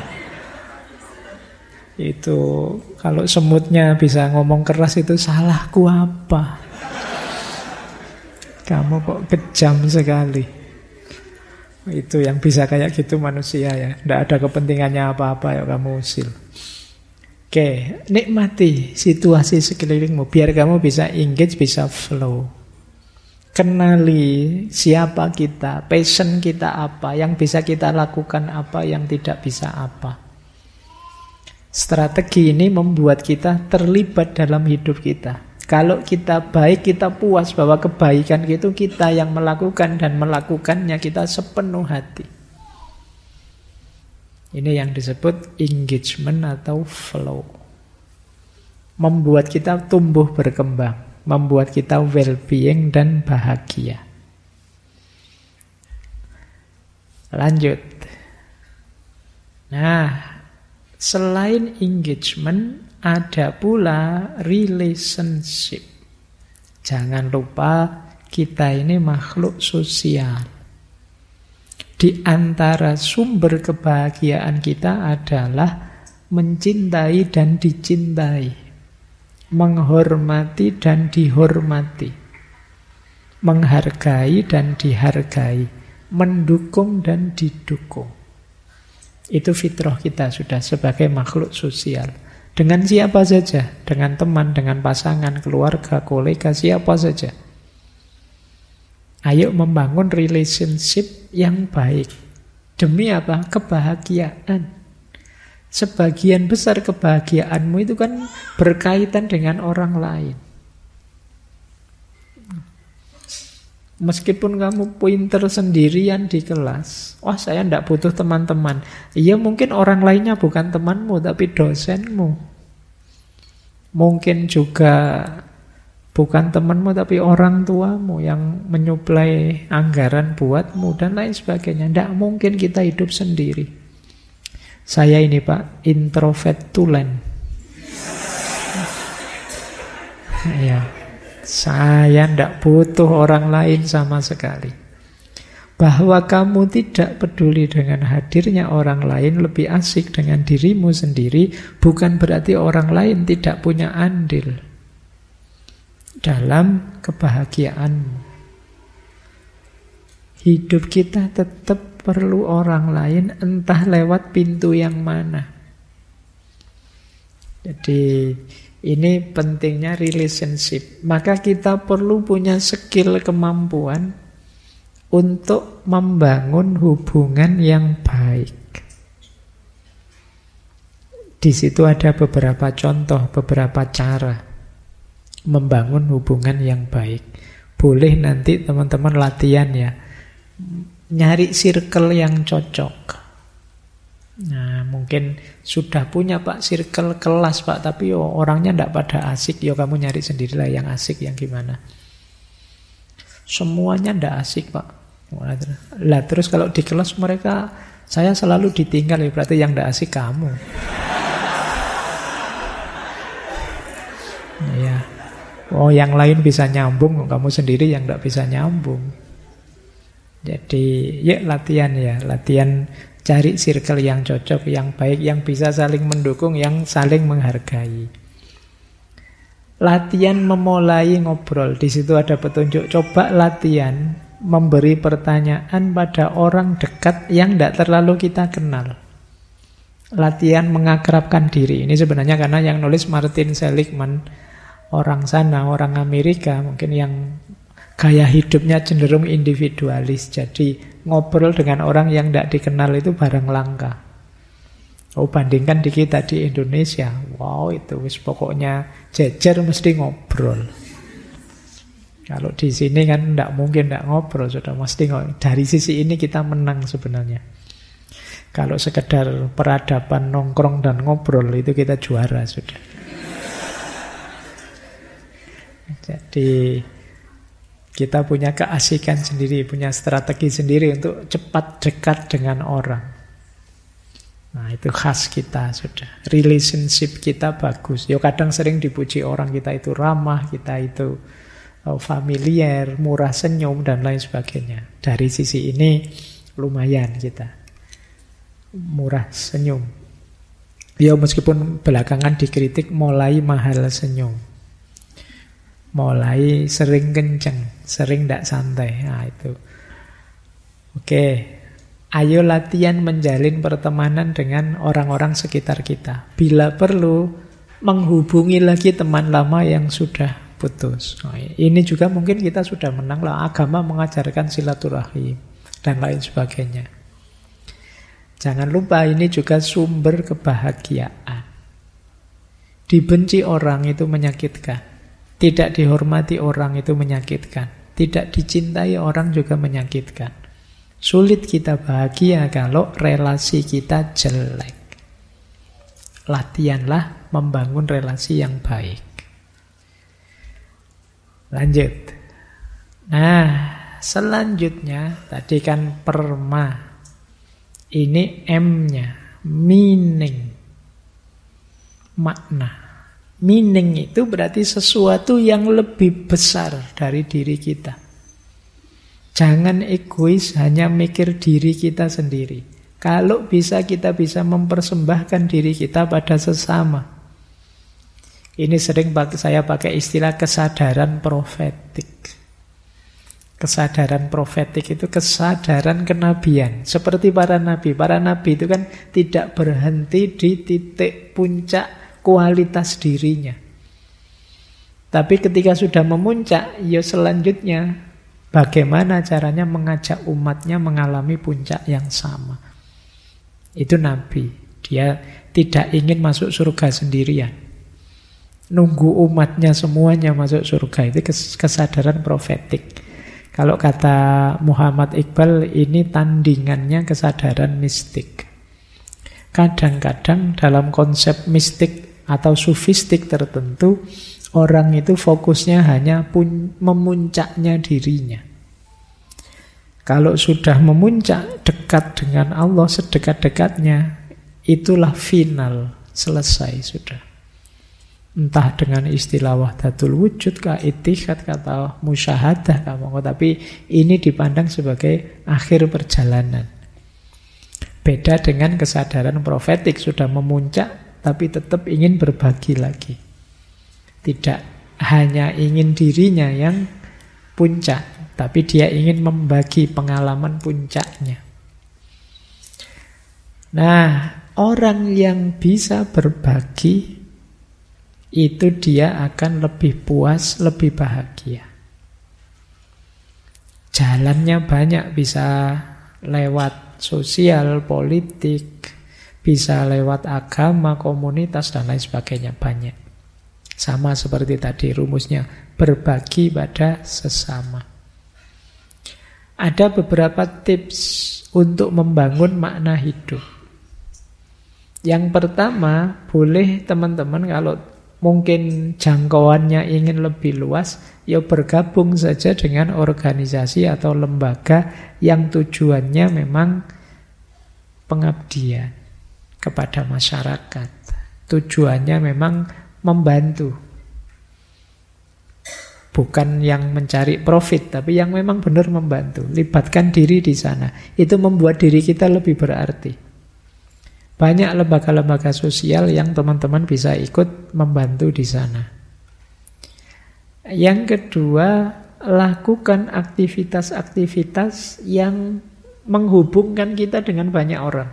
Itu kalau semutnya bisa ngomong keras itu, salahku apa? Kamu kok kejam sekali. Itu yang bisa kayak gitu manusia ya. Tidak ada kepentingannya apa-apa ya kamu usil. Oke, nikmati situasi sekelilingmu biar kamu bisa engage, bisa flow. Kenali siapa kita, passion kita apa, yang bisa kita lakukan apa, yang tidak bisa apa. Strategi ini membuat kita terlibat dalam hidup kita. Kalau kita baik, kita puas bahwa kebaikan itu kita yang melakukan dan melakukannya kita sepenuh hati. Ini yang disebut engagement atau flow. membuat kita tumbuh berkembang, membuat kita well-being dan bahagia. Lanjut. Nah, selain engagement, ada pula relationship. Jangan lupa kita ini makhluk sosial. Di antara sumber kebahagiaan kita adalah mencintai dan dicintai, menghormati dan dihormati, menghargai dan dihargai, mendukung dan didukung. Itu fitrah kita sudah sebagai makhluk sosial. Dengan siapa saja, dengan teman, dengan pasangan, keluarga, kolega, siapa saja. Ayo membangun relationship yang baik. Demi apa? Kebahagiaan. Sebagian besar kebahagiaanmu itu kan berkaitan dengan orang lain. Meskipun kamu pinter sendirian di kelas, wah saya tidak butuh teman-teman. Iya mungkin orang lainnya bukan temanmu, tapi dosenmu. Mungkin juga bukan temanmu tapi orang tuamu yang menyuplai anggaran buatmu dan lain sebagainya. Tidak mungkin kita hidup sendiri. Saya ini Pak, introvert tulen. Ya, saya tidak butuh orang lain sama sekali. Bahwa kamu tidak peduli dengan hadirnya orang lain, lebih asik dengan dirimu sendiri, bukan berarti orang lain tidak punya andil dalam kebahagiaanmu. Hidup kita tetap perlu orang lain, entah lewat pintu yang mana. Jadi ini pentingnya relationship. Maka kita perlu punya skill, kemampuan untuk membangun hubungan yang baik. Di situ ada beberapa contoh, beberapa cara membangun hubungan yang baik. Boleh nanti teman-teman latihan ya, nyari circle yang cocok. Nah, mungkin sudah punya Pak circle kelas Pak, tapi orangnya tidak pada asik. Kamu nyari sendirilah yang asik, yang gimana. Semuanya tidak asik Pak. Lah terus kalau di kelas mereka, saya selalu ditinggal, ya berarti yang tidak asik kamu. Ya. Oh, yang lain bisa nyambung, kamu sendiri yang tidak bisa nyambung. Jadi, ya latihan ya, latihan cari circle yang cocok, yang baik, yang bisa saling mendukung, yang saling menghargai. Latihan memulai ngobrol, di situ ada petunjuk. Coba latihan memberi pertanyaan pada orang dekat yang tidak terlalu kita kenal. Latihan mengakrabkan diri. Ini sebenarnya karena yang nulis Martin Seligman, orang sana, orang Amerika, mungkin yang gaya hidupnya cenderung individualis. Jadi ngobrol dengan orang yang tidak dikenal itu barang langka. Oh, bandingkan di kita di Indonesia, wow itu wis pokoknya jejer mesti ngobrol. Kalau di sini kan tidak mungkin tidak ngobrol, sudah mesti ngobrol. Dari sisi ini kita menang sebenarnya. Kalau sekedar peradaban nongkrong dan ngobrol itu kita juara sudah. Jadi kita punya keasikan sendiri, punya strategi sendiri untuk cepat dekat dengan orang. Nah itu khas kita sudah. Relationship kita bagus. Kadang sering dipuji orang kita itu ramah, kita itu familiar, murah senyum dan lain sebagainya. Dari sisi ini lumayan kita murah senyum. Meskipun belakangan dikritik mulai mahal senyum. Mulai sering kenceng, sering tidak santai. Nah itu. Oke. Ayo latihan menjalin pertemanan dengan orang-orang sekitar kita. Bila perlu, menghubungi lagi teman lama yang sudah putus. Nah, ini juga mungkin kita sudah menang lah. Agama mengajarkan silaturahim dan lain sebagainya. Jangan lupa ini juga sumber kebahagiaan. Dibenci orang itu menyakitkan. Tidak dihormati orang itu menyakitkan. Tidak dicintai orang juga menyakitkan. Sulit kita bahagia kalau relasi kita jelek. Latihanlah membangun relasi yang baik. Lanjut. Nah, selanjutnya tadi kan perma. Ini M-nya, meaning, makna. Meaning itu berarti sesuatu yang lebih besar dari diri kita. Jangan egois hanya mikir diri kita sendiri. Kalau bisa kita bisa mempersembahkan diri kita pada sesama. Ini sering saya pakai istilah kesadaran profetik. Kesadaran profetik itu kesadaran kenabian. Seperti para nabi. Para nabi itu kan tidak berhenti di titik puncak kualitas dirinya. Tapi ketika sudah memuncak, ya selanjutnya bagaimana caranya mengajak umatnya mengalami puncak yang sama. Itu nabi. Dia tidak ingin masuk surga sendirian. Nunggu umatnya semuanya masuk surga. Itu kesadaran profetik. Kalau kata Muhammad Iqbal, ini tandingannya kesadaran mistik. Kadang-kadang dalam konsep mistik atau sufistik tertentu, orang itu fokusnya hanya memuncaknya dirinya. Kalau sudah memuncak dekat dengan Allah sedekat-dekatnya, itulah final, selesai sudah. Entah dengan istilah wahdatul wujud, kah ittihad, kata musyahadah, tapi ini dipandang sebagai akhir perjalanan. Beda dengan kesadaran profetik, sudah memuncak tapi tetap ingin berbagi lagi. Tidak hanya ingin dirinya yang puncak, tapi dia ingin membagi pengalaman puncaknya. Nah, orang yang bisa berbagi itu dia akan lebih puas, lebih bahagia. Jalannya banyak, bisa lewat sosial, politik, bisa lewat agama, komunitas, dan lain sebagainya, banyak. Sama seperti tadi rumusnya, berbagi pada sesama. Ada beberapa tips untuk membangun makna hidup. Yang pertama, boleh teman-teman kalau mungkin jangkauannya ingin lebih luas, ya bergabung saja dengan organisasi atau lembaga yang tujuannya memang pengabdian kepada masyarakat. Tujuannya memang membantu. Bukan yang mencari profit, tapi yang memang benar membantu. Libatkan diri di sana. Itu membuat diri kita lebih berarti. Banyak lembaga-lembaga sosial yang teman-teman bisa ikut membantu di sana. Yang kedua, lakukan aktivitas-aktivitas yang menghubungkan kita dengan banyak orang.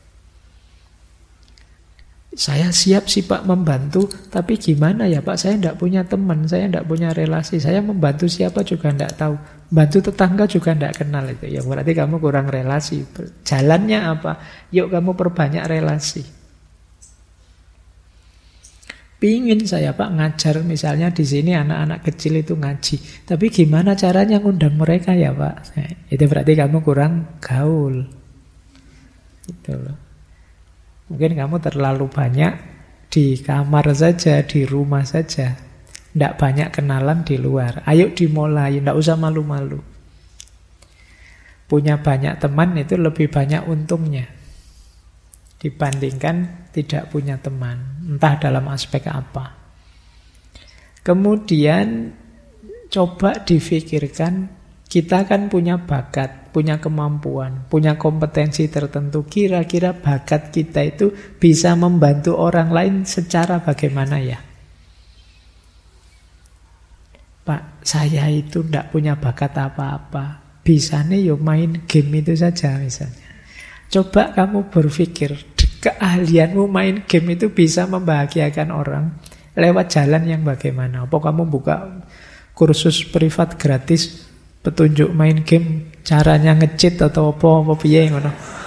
Saya siap sih Pak membantu, tapi gimana ya Pak, saya tidak punya teman, saya tidak punya relasi, saya membantu siapa juga tidak tahu, bantu tetangga juga tidak kenal itu. Ya berarti kamu kurang relasi. Jalannya apa? Yuk kamu perbanyak relasi. Pingin saya Pak ngajar misalnya di sini anak-anak kecil itu ngaji, tapi gimana caranya ngundang mereka ya Pak? Itu berarti kamu kurang gaul. Gitu loh. Mungkin kamu terlalu banyak di kamar saja, di rumah saja. Tidak banyak kenalan di luar. Ayo dimulai, tidak usah malu-malu. Punya banyak teman itu lebih banyak untungnya dibandingkan tidak punya teman. Entah dalam aspek apa. Kemudian coba difikirkan, kita kan punya bakat, punya kemampuan, punya kompetensi tertentu. Kira-kira bakat kita itu bisa membantu orang lain secara bagaimana ya? Pak, saya itu tidak punya bakat apa-apa. Bisanya ya main game itu saja misalnya. Coba kamu berpikir, keahlianmu main game itu bisa membahagiakan orang lewat jalan yang bagaimana? Apa kamu buka kursus privat gratis, petunjuk main game, caranya nge-cheat atau apa piye ngono.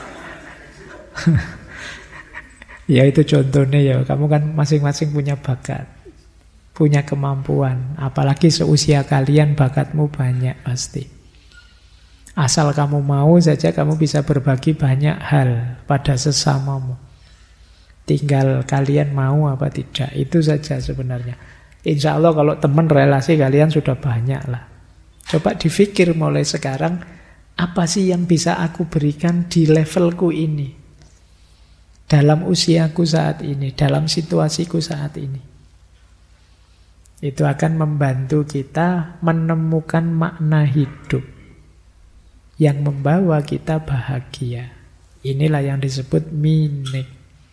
Ya itu contohnya ya, kamu kan masing-masing punya bakat, punya kemampuan, apalagi seusia kalian bakatmu banyak pasti. Asal kamu mau saja kamu bisa berbagi banyak hal pada sesamamu. Tinggal kalian mau apa tidak. Itu saja sebenarnya. Insya Allah kalau teman relasi kalian sudah banyak lah. Coba dipikir mulai sekarang, apa sih yang bisa aku berikan di levelku ini, dalam usiaku saat ini, dalam situasiku saat ini. Itu akan membantu kita menemukan makna hidup yang membawa kita bahagia. Inilah yang disebut meaning.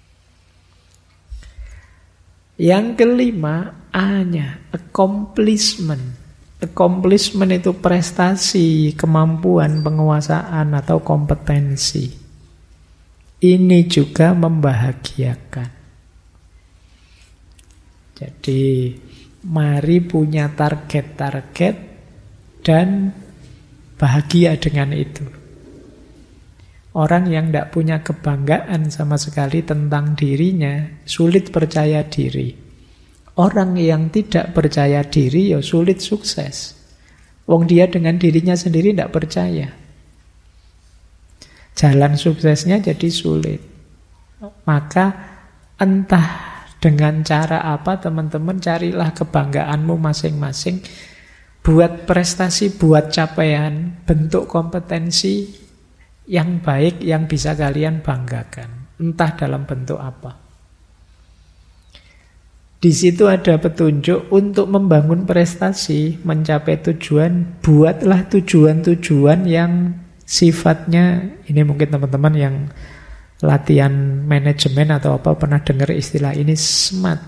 Yang kelima, A-nya, accomplishment. Accomplishment itu prestasi, kemampuan, penguasaan, atau kompetensi. Ini juga membahagiakan. Jadi, mari punya target-target dan bahagia dengan itu. Orang yang tidak punya kebanggaan sama sekali tentang dirinya, sulit percaya diri. Orang yang tidak percaya diri, ya sulit sukses. Wong dia dengan dirinya sendiri tidak percaya. Jalan suksesnya jadi sulit. Maka entah dengan cara apa, teman-teman, carilah kebanggaanmu masing-masing. Buat prestasi, buat capaian, bentuk kompetensi yang baik yang bisa kalian banggakan. Entah dalam bentuk apa. Di situ ada petunjuk untuk membangun prestasi, mencapai tujuan. Buatlah tujuan-tujuan yang sifatnya, ini mungkin teman-teman yang latihan manajemen atau apa pernah dengar istilah ini, SMART.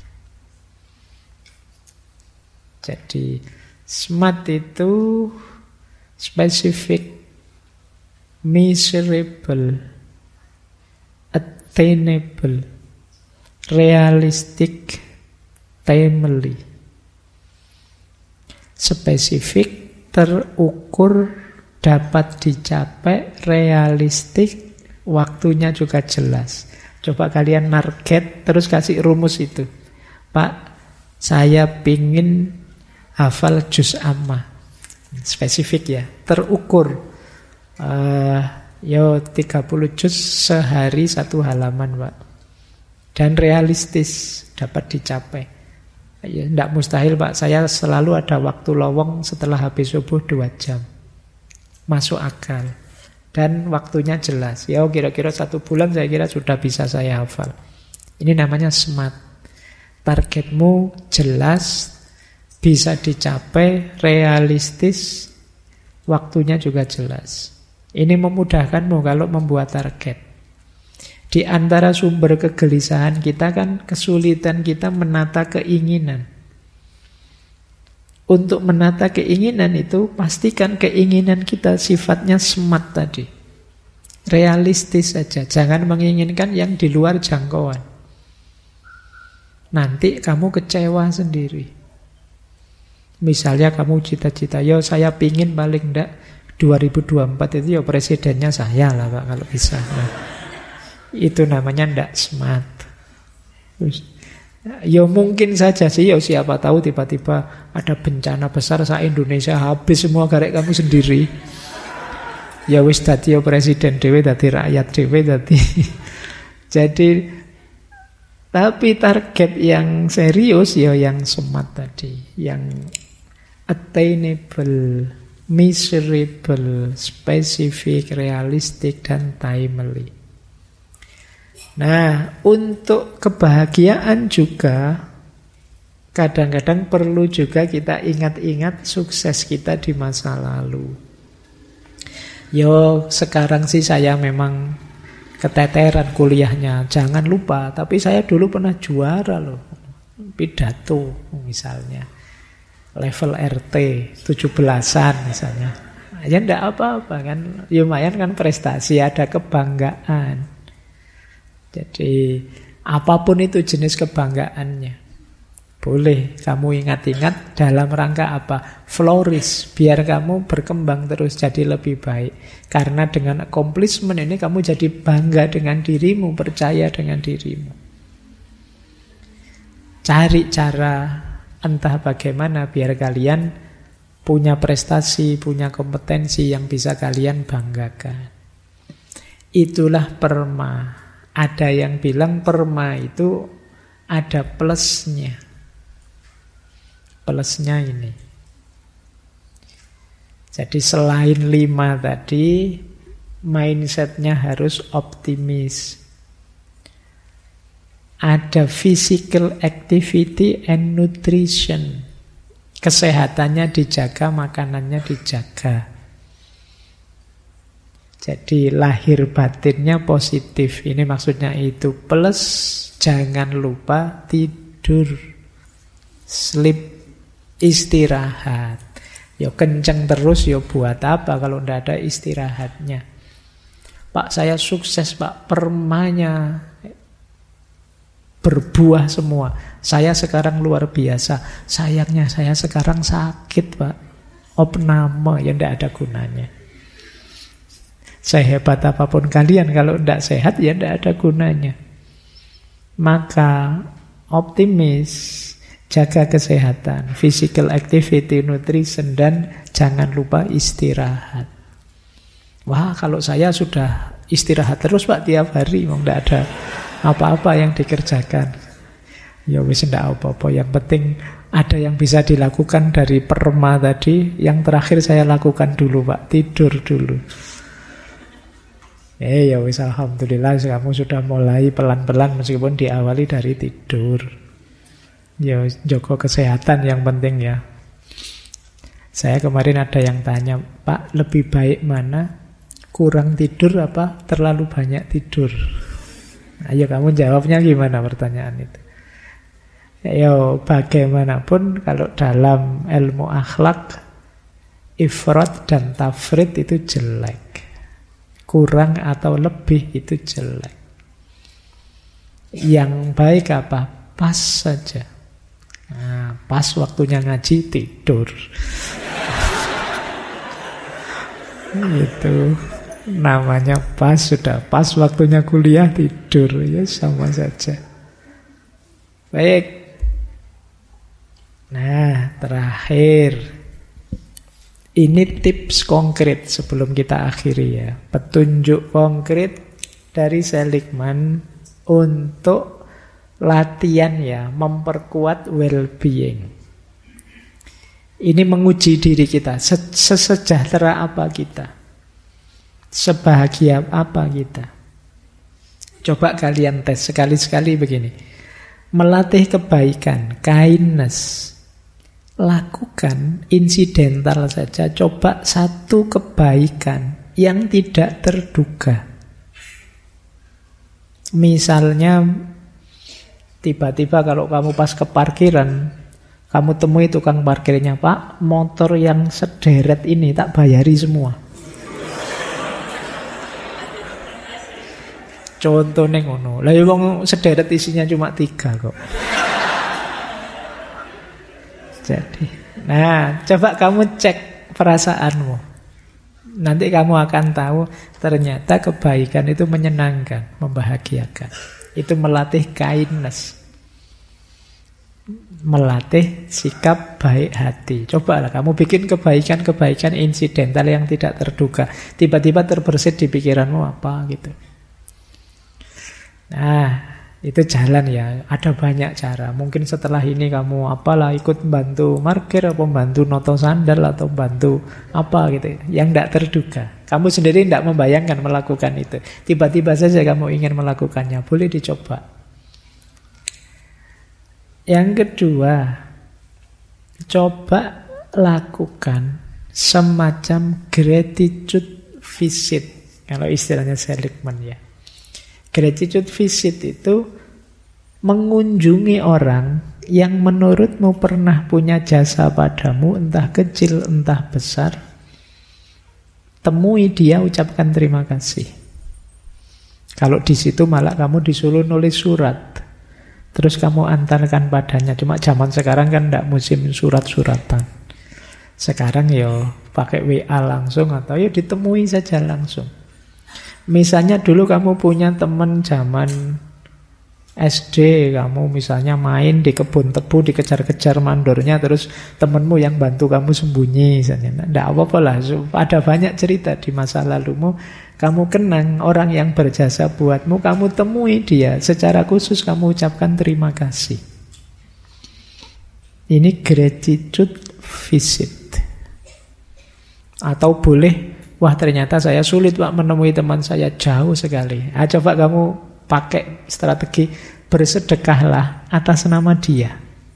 Jadi SMART itu specific, measurable, attainable, realistic, timely. Spesifik, terukur, dapat dicapai, realistik, waktunya juga jelas. Coba kalian target, terus kasih rumus itu. Pak, saya pingin hafal juz amma. Spesifik ya, terukur. 30 juz sehari 1 halaman, Pak. Dan realistis, dapat dicapai. Ya, tidak mustahil, Pak. Saya selalu ada waktu lowong setelah habis subuh 2 jam. Masuk akal. Dan waktunya jelas. Ya, kira-kira 1 bulan saya kira sudah bisa saya hafal. Ini namanya SMART. Targetmu jelas, bisa dicapai, realistis, waktunya juga jelas. Ini memudahkanmu kalau membuat target. Di antara sumber kegelisahan kita kan kesulitan kita menata keinginan. Untuk menata keinginan itu pastikan keinginan kita sifatnya SMART tadi. Realistis saja, jangan menginginkan yang di luar jangkauan. Nanti kamu kecewa sendiri. Misalnya kamu cita-cita, yo saya pingin paling enggak 2024 itu ya presidennya saya lah Pak kalau bisa. Nah, itu namanya ndak smart. Ya mungkin saja sih, ya siapa tahu tiba-tiba ada bencana besar se-Indonesia habis semua garek kamu sendiri. Ya wis dadi ya presiden dhewe, dadi rakyat dhewe, dadi. Jadi tapi target yang serius ya yang smart tadi, yang attainable, measurable, specific, realistic, dan timely. Nah, untuk kebahagiaan juga kadang-kadang perlu juga kita ingat-ingat sukses kita di masa lalu. Yo, sekarang sih saya memang keteteran kuliahnya, jangan lupa. Tapi saya dulu pernah juara loh, pidato misalnya, level RT 17-an misalnya. Ya enggak apa-apa kan, lumayan kan prestasi, ada kebanggaan. Jadi apapun itu jenis kebanggaannya, boleh kamu ingat-ingat dalam rangka apa? Flourish, biar kamu berkembang terus jadi lebih baik. Karena dengan accomplishment ini kamu jadi bangga dengan dirimu, percaya dengan dirimu. Cari cara entah bagaimana biar kalian punya prestasi, punya kompetensi yang bisa kalian banggakan. Itulah perma. Ada yang bilang perma itu ada plusnya. Plusnya ini. Jadi selain 5 tadi, mindsetnya harus optimis. Ada physical activity and nutrition. Kesehatannya dijaga, makanannya dijaga. Jadi lahir batinnya positif. Ini maksudnya itu. Plus jangan lupa tidur. Sleep, istirahat. Ya kenceng terus ya buat apa kalau tidak ada istirahatnya. Pak saya sukses Pak, permanya berbuah semua. Saya sekarang luar biasa. Sayangnya saya sekarang sakit Pak. Opname, ya tidak ada gunanya. Sehebat apapun kalian, kalau tidak sehat ya tidak ada gunanya. Maka optimis, jaga kesehatan, physical activity, nutrition, dan jangan lupa istirahat. Wah, kalau saya sudah istirahat terus Pak tiap hari, memang tidak ada apa-apa yang dikerjakan. Ya wis tidak apa-apa, yang penting ada yang bisa dilakukan dari perma tadi. Yang terakhir saya lakukan dulu Pak, tidur dulu. Ya wis alhamdulillah kamu sudah mulai pelan-pelan meskipun diawali dari tidur. Ya jaga kesehatan yang penting ya. Saya kemarin ada yang tanya, Pak lebih baik mana? Kurang tidur apa terlalu banyak tidur? Ayo kamu jawabnya gimana pertanyaan itu? Ya bagaimanapun kalau dalam ilmu akhlak ifrat dan tafrit itu jelek. Kurang atau lebih itu jelek. Yang baik apa? Pas saja. Nah, pas waktunya ngaji tidur. Itu namanya pas, sudah pas waktunya kuliah tidur, ya sama saja. Baik. Nah, terakhir. Ini tips konkret sebelum kita akhiri ya. Petunjuk konkret dari Seligman untuk latihan ya, memperkuat well-being. Ini menguji diri kita, sesejahtera apa kita, sebahagia apa kita. Coba kalian tes sekali-sekali begini. Melatih kebaikan, kindness. Lakukan insidental saja. Coba satu kebaikan yang tidak terduga. Misalnya tiba-tiba kalau kamu pas ke parkiran, kamu temui tukang parkirnya, Pak, motor yang sederet ini tak bayari semua. Contohnya ngono. Lah wong sederet isinya cuma 3 kok. Jadi, nah coba kamu cek perasaanmu. Nanti kamu akan tahu ternyata kebaikan itu menyenangkan, membahagiakan. Itu melatih kindness, melatih sikap baik hati. Cobalah kamu bikin kebaikan-kebaikan insidental yang tidak terduga. Tiba-tiba terbersit di pikiranmu apa gitu. Nah, itu jalan ya, ada banyak cara. Mungkin setelah ini kamu apalah ikut bantu parkir, atau bantu noto sandal, atau bantu apa gitu, yang tidak terduga. Kamu sendiri tidak membayangkan melakukan itu. Tiba-tiba saja kamu ingin melakukannya, boleh dicoba. Yang kedua, coba lakukan semacam gratitude visit. Kalau istilahnya Seligman ya. Gratitude visit itu mengunjungi orang yang menurutmu pernah punya jasa padamu, entah kecil, entah besar. Temui dia, ucapkan terima kasih. Kalau di situ malah kamu disuruh nulis surat, terus kamu antarkan padanya. Cuma zaman sekarang kan tidak musim surat-suratan. Sekarang ya pakai WA langsung, atau ya ditemui saja langsung. Misalnya dulu kamu punya teman zaman SD kamu misalnya main di kebun tebu, dikejar-kejar mandornya, terus temenmu yang bantu kamu sembunyi misalnya. Tidak apa-apa lah, ada banyak cerita di masa lalumu. Kamu kenang orang yang berjasa buatmu, kamu temui dia, secara khusus kamu ucapkan terima kasih. Ini gratitude visit. Atau boleh, wah ternyata saya sulit Pak menemui teman saya, jauh sekali. Coba kamu pakai strategi bersedekahlah atas nama dia.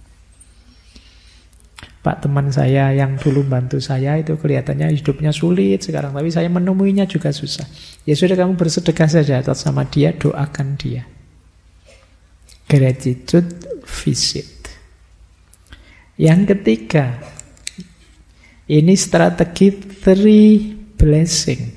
Pak, teman saya yang dulu bantu saya itu kelihatannya hidupnya sulit sekarang, tapi saya menemuinya juga susah. Ya sudah, kamu bersedekah saja atas nama dia, doakan dia. Gratitude visit. Yang ketiga, ini strategi 3 blessing.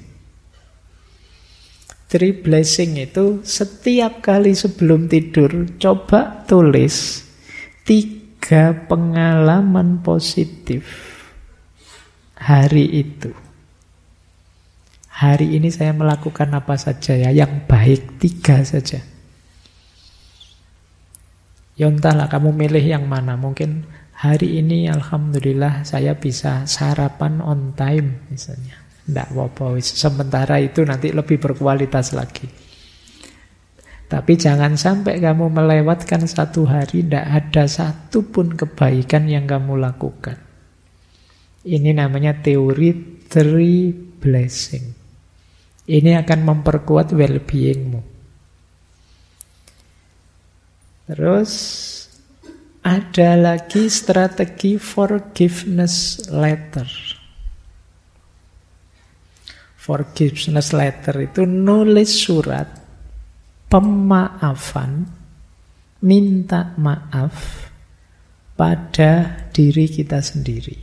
3 blessing itu setiap kali sebelum tidur coba tulis 3 pengalaman positif hari itu. Hari ini saya melakukan apa saja ya, yang baik 3 saja. Ya entahlah kamu milih yang mana. Mungkin hari ini alhamdulillah saya bisa sarapan on time misalnya. Tidak apa-apa, sementara itu nanti lebih berkualitas lagi. Tapi jangan sampai kamu melewatkan satu hari tidak ada satu pun kebaikan yang kamu lakukan. Ini namanya teori 3 blessing. Ini akan memperkuat well-beingmu. Terus ada lagi strategi forgiveness letter. Forgiveness letter itu nulis surat pemaafan, minta maaf pada diri kita sendiri.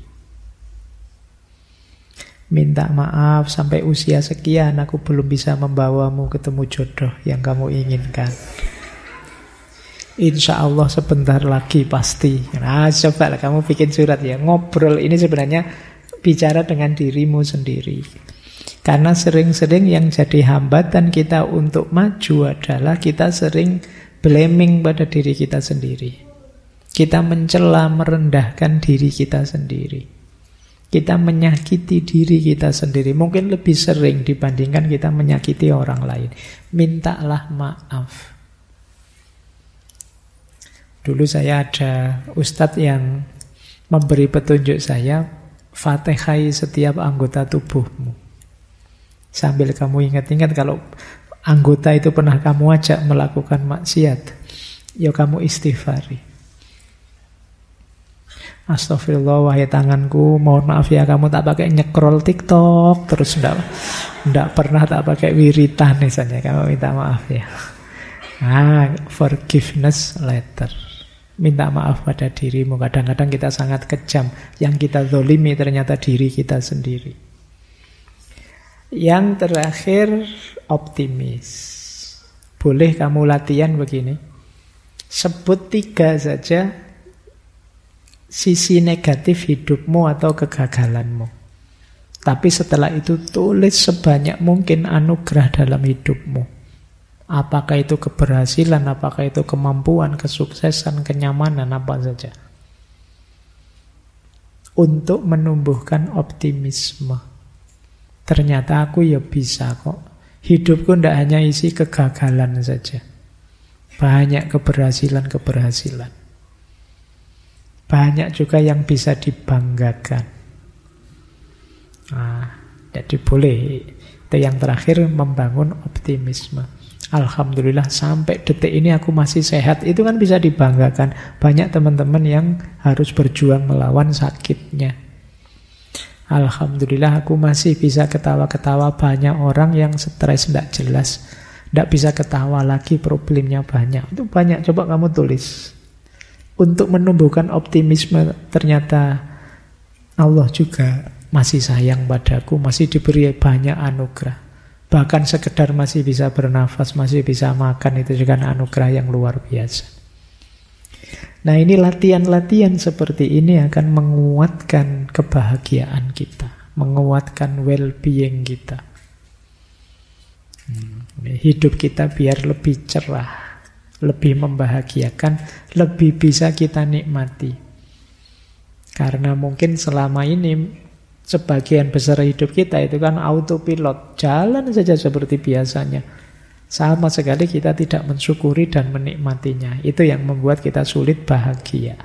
Minta maaf sampai usia sekian aku belum bisa membawamu ketemu jodoh yang kamu inginkan. Insya Allah sebentar lagi pasti. Nah, coba lah kamu bikin surat ya. Ngobrol ini sebenarnya bicara dengan dirimu sendiri. Karena sering-sering yang jadi hambatan kita untuk maju adalah kita sering blaming pada diri kita sendiri. Kita mencela, merendahkan diri kita sendiri. Kita menyakiti diri kita sendiri. Mungkin lebih sering dibandingkan kita menyakiti orang lain. Mintalah maaf. Dulu saya ada ustadz yang memberi petunjuk saya, fatihai setiap anggota tubuhmu. Sambil kamu ingat-ingat kalau anggota itu pernah kamu ajak melakukan maksiat, ya kamu istighfari. Astagfirullah, wahai tanganku, mohon maaf ya kamu tak pakai nyekrol TikTok, terus enggak pernah tak pakai wiritan misalnya, kamu minta maaf ya. Forgiveness letter. Minta maaf pada dirimu. Kadang-kadang kita sangat kejam. Yang kita zolimi ternyata diri kita sendiri. Yang terakhir, optimis. Boleh kamu latihan begini. Sebut 3 saja sisi negatif hidupmu atau kegagalanmu. Tapi setelah itu tulis sebanyak mungkin anugerah dalam hidupmu. Apakah itu keberhasilan, apakah itu kemampuan, kesuksesan, kenyamanan, apa saja. Untuk menumbuhkan optimisme. Ternyata aku ya bisa kok. Hidupku tidak hanya isi kegagalan saja. Banyak keberhasilan-keberhasilan. Banyak juga yang bisa dibanggakan. Jadi boleh. Itu yang terakhir, membangun optimisme. Alhamdulillah sampai detik ini aku masih sehat. Itu kan bisa dibanggakan. Banyak teman-teman yang harus berjuang melawan sakitnya. Alhamdulillah aku masih bisa ketawa-ketawa. Banyak orang yang stres tidak jelas, tidak bisa ketawa lagi, problemnya banyak. Itu banyak, coba kamu tulis. Untuk menumbuhkan optimisme, ternyata Allah juga masih sayang padaku, masih diberi banyak anugerah. Bahkan sekedar masih bisa bernafas, masih bisa makan, itu juga anugerah yang luar biasa. Nah, ini latihan-latihan seperti ini akan menguatkan kebahagiaan kita, menguatkan well-being kita. Hidup kita biar lebih cerah, lebih membahagiakan, lebih bisa kita nikmati. Karena mungkin selama ini sebagian besar hidup kita itu kan autopilot, jalan saja seperti biasanya. Sama sekali kita tidak mensyukuri dan menikmatinya. Itu yang membuat kita sulit bahagia.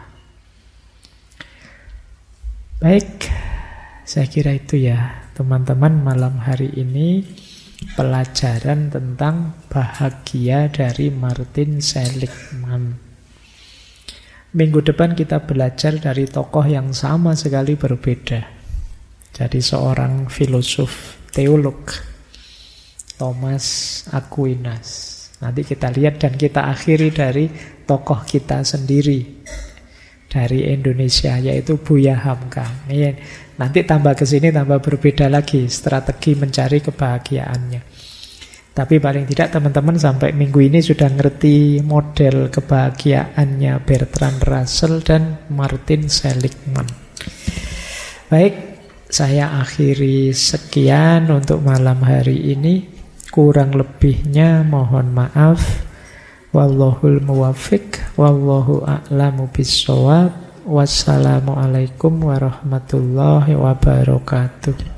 Baik, saya kira itu ya teman-teman malam hari ini. Pelajaran tentang bahagia dari Martin Seligman. Minggu depan kita belajar dari tokoh yang sama sekali berbeda. Jadi seorang filosof, teolog, Thomas Aquinas. Nanti kita lihat dan kita akhiri dari tokoh kita sendiri dari Indonesia, yaitu Buya Hamka. Nanti tambah ke sini tambah berbeda lagi strategi mencari kebahagiaannya. Tapi paling tidak teman-teman sampai minggu ini sudah ngerti model kebahagiaannya Bertrand Russell dan Martin Seligman. Baik, saya akhiri sekian untuk malam hari ini. Kurang lebihnya mohon maaf. Wallahul muwaffiq, wallahu a'lamu bissawab. Wassalamualaikum warahmatullahi wabarakatuh.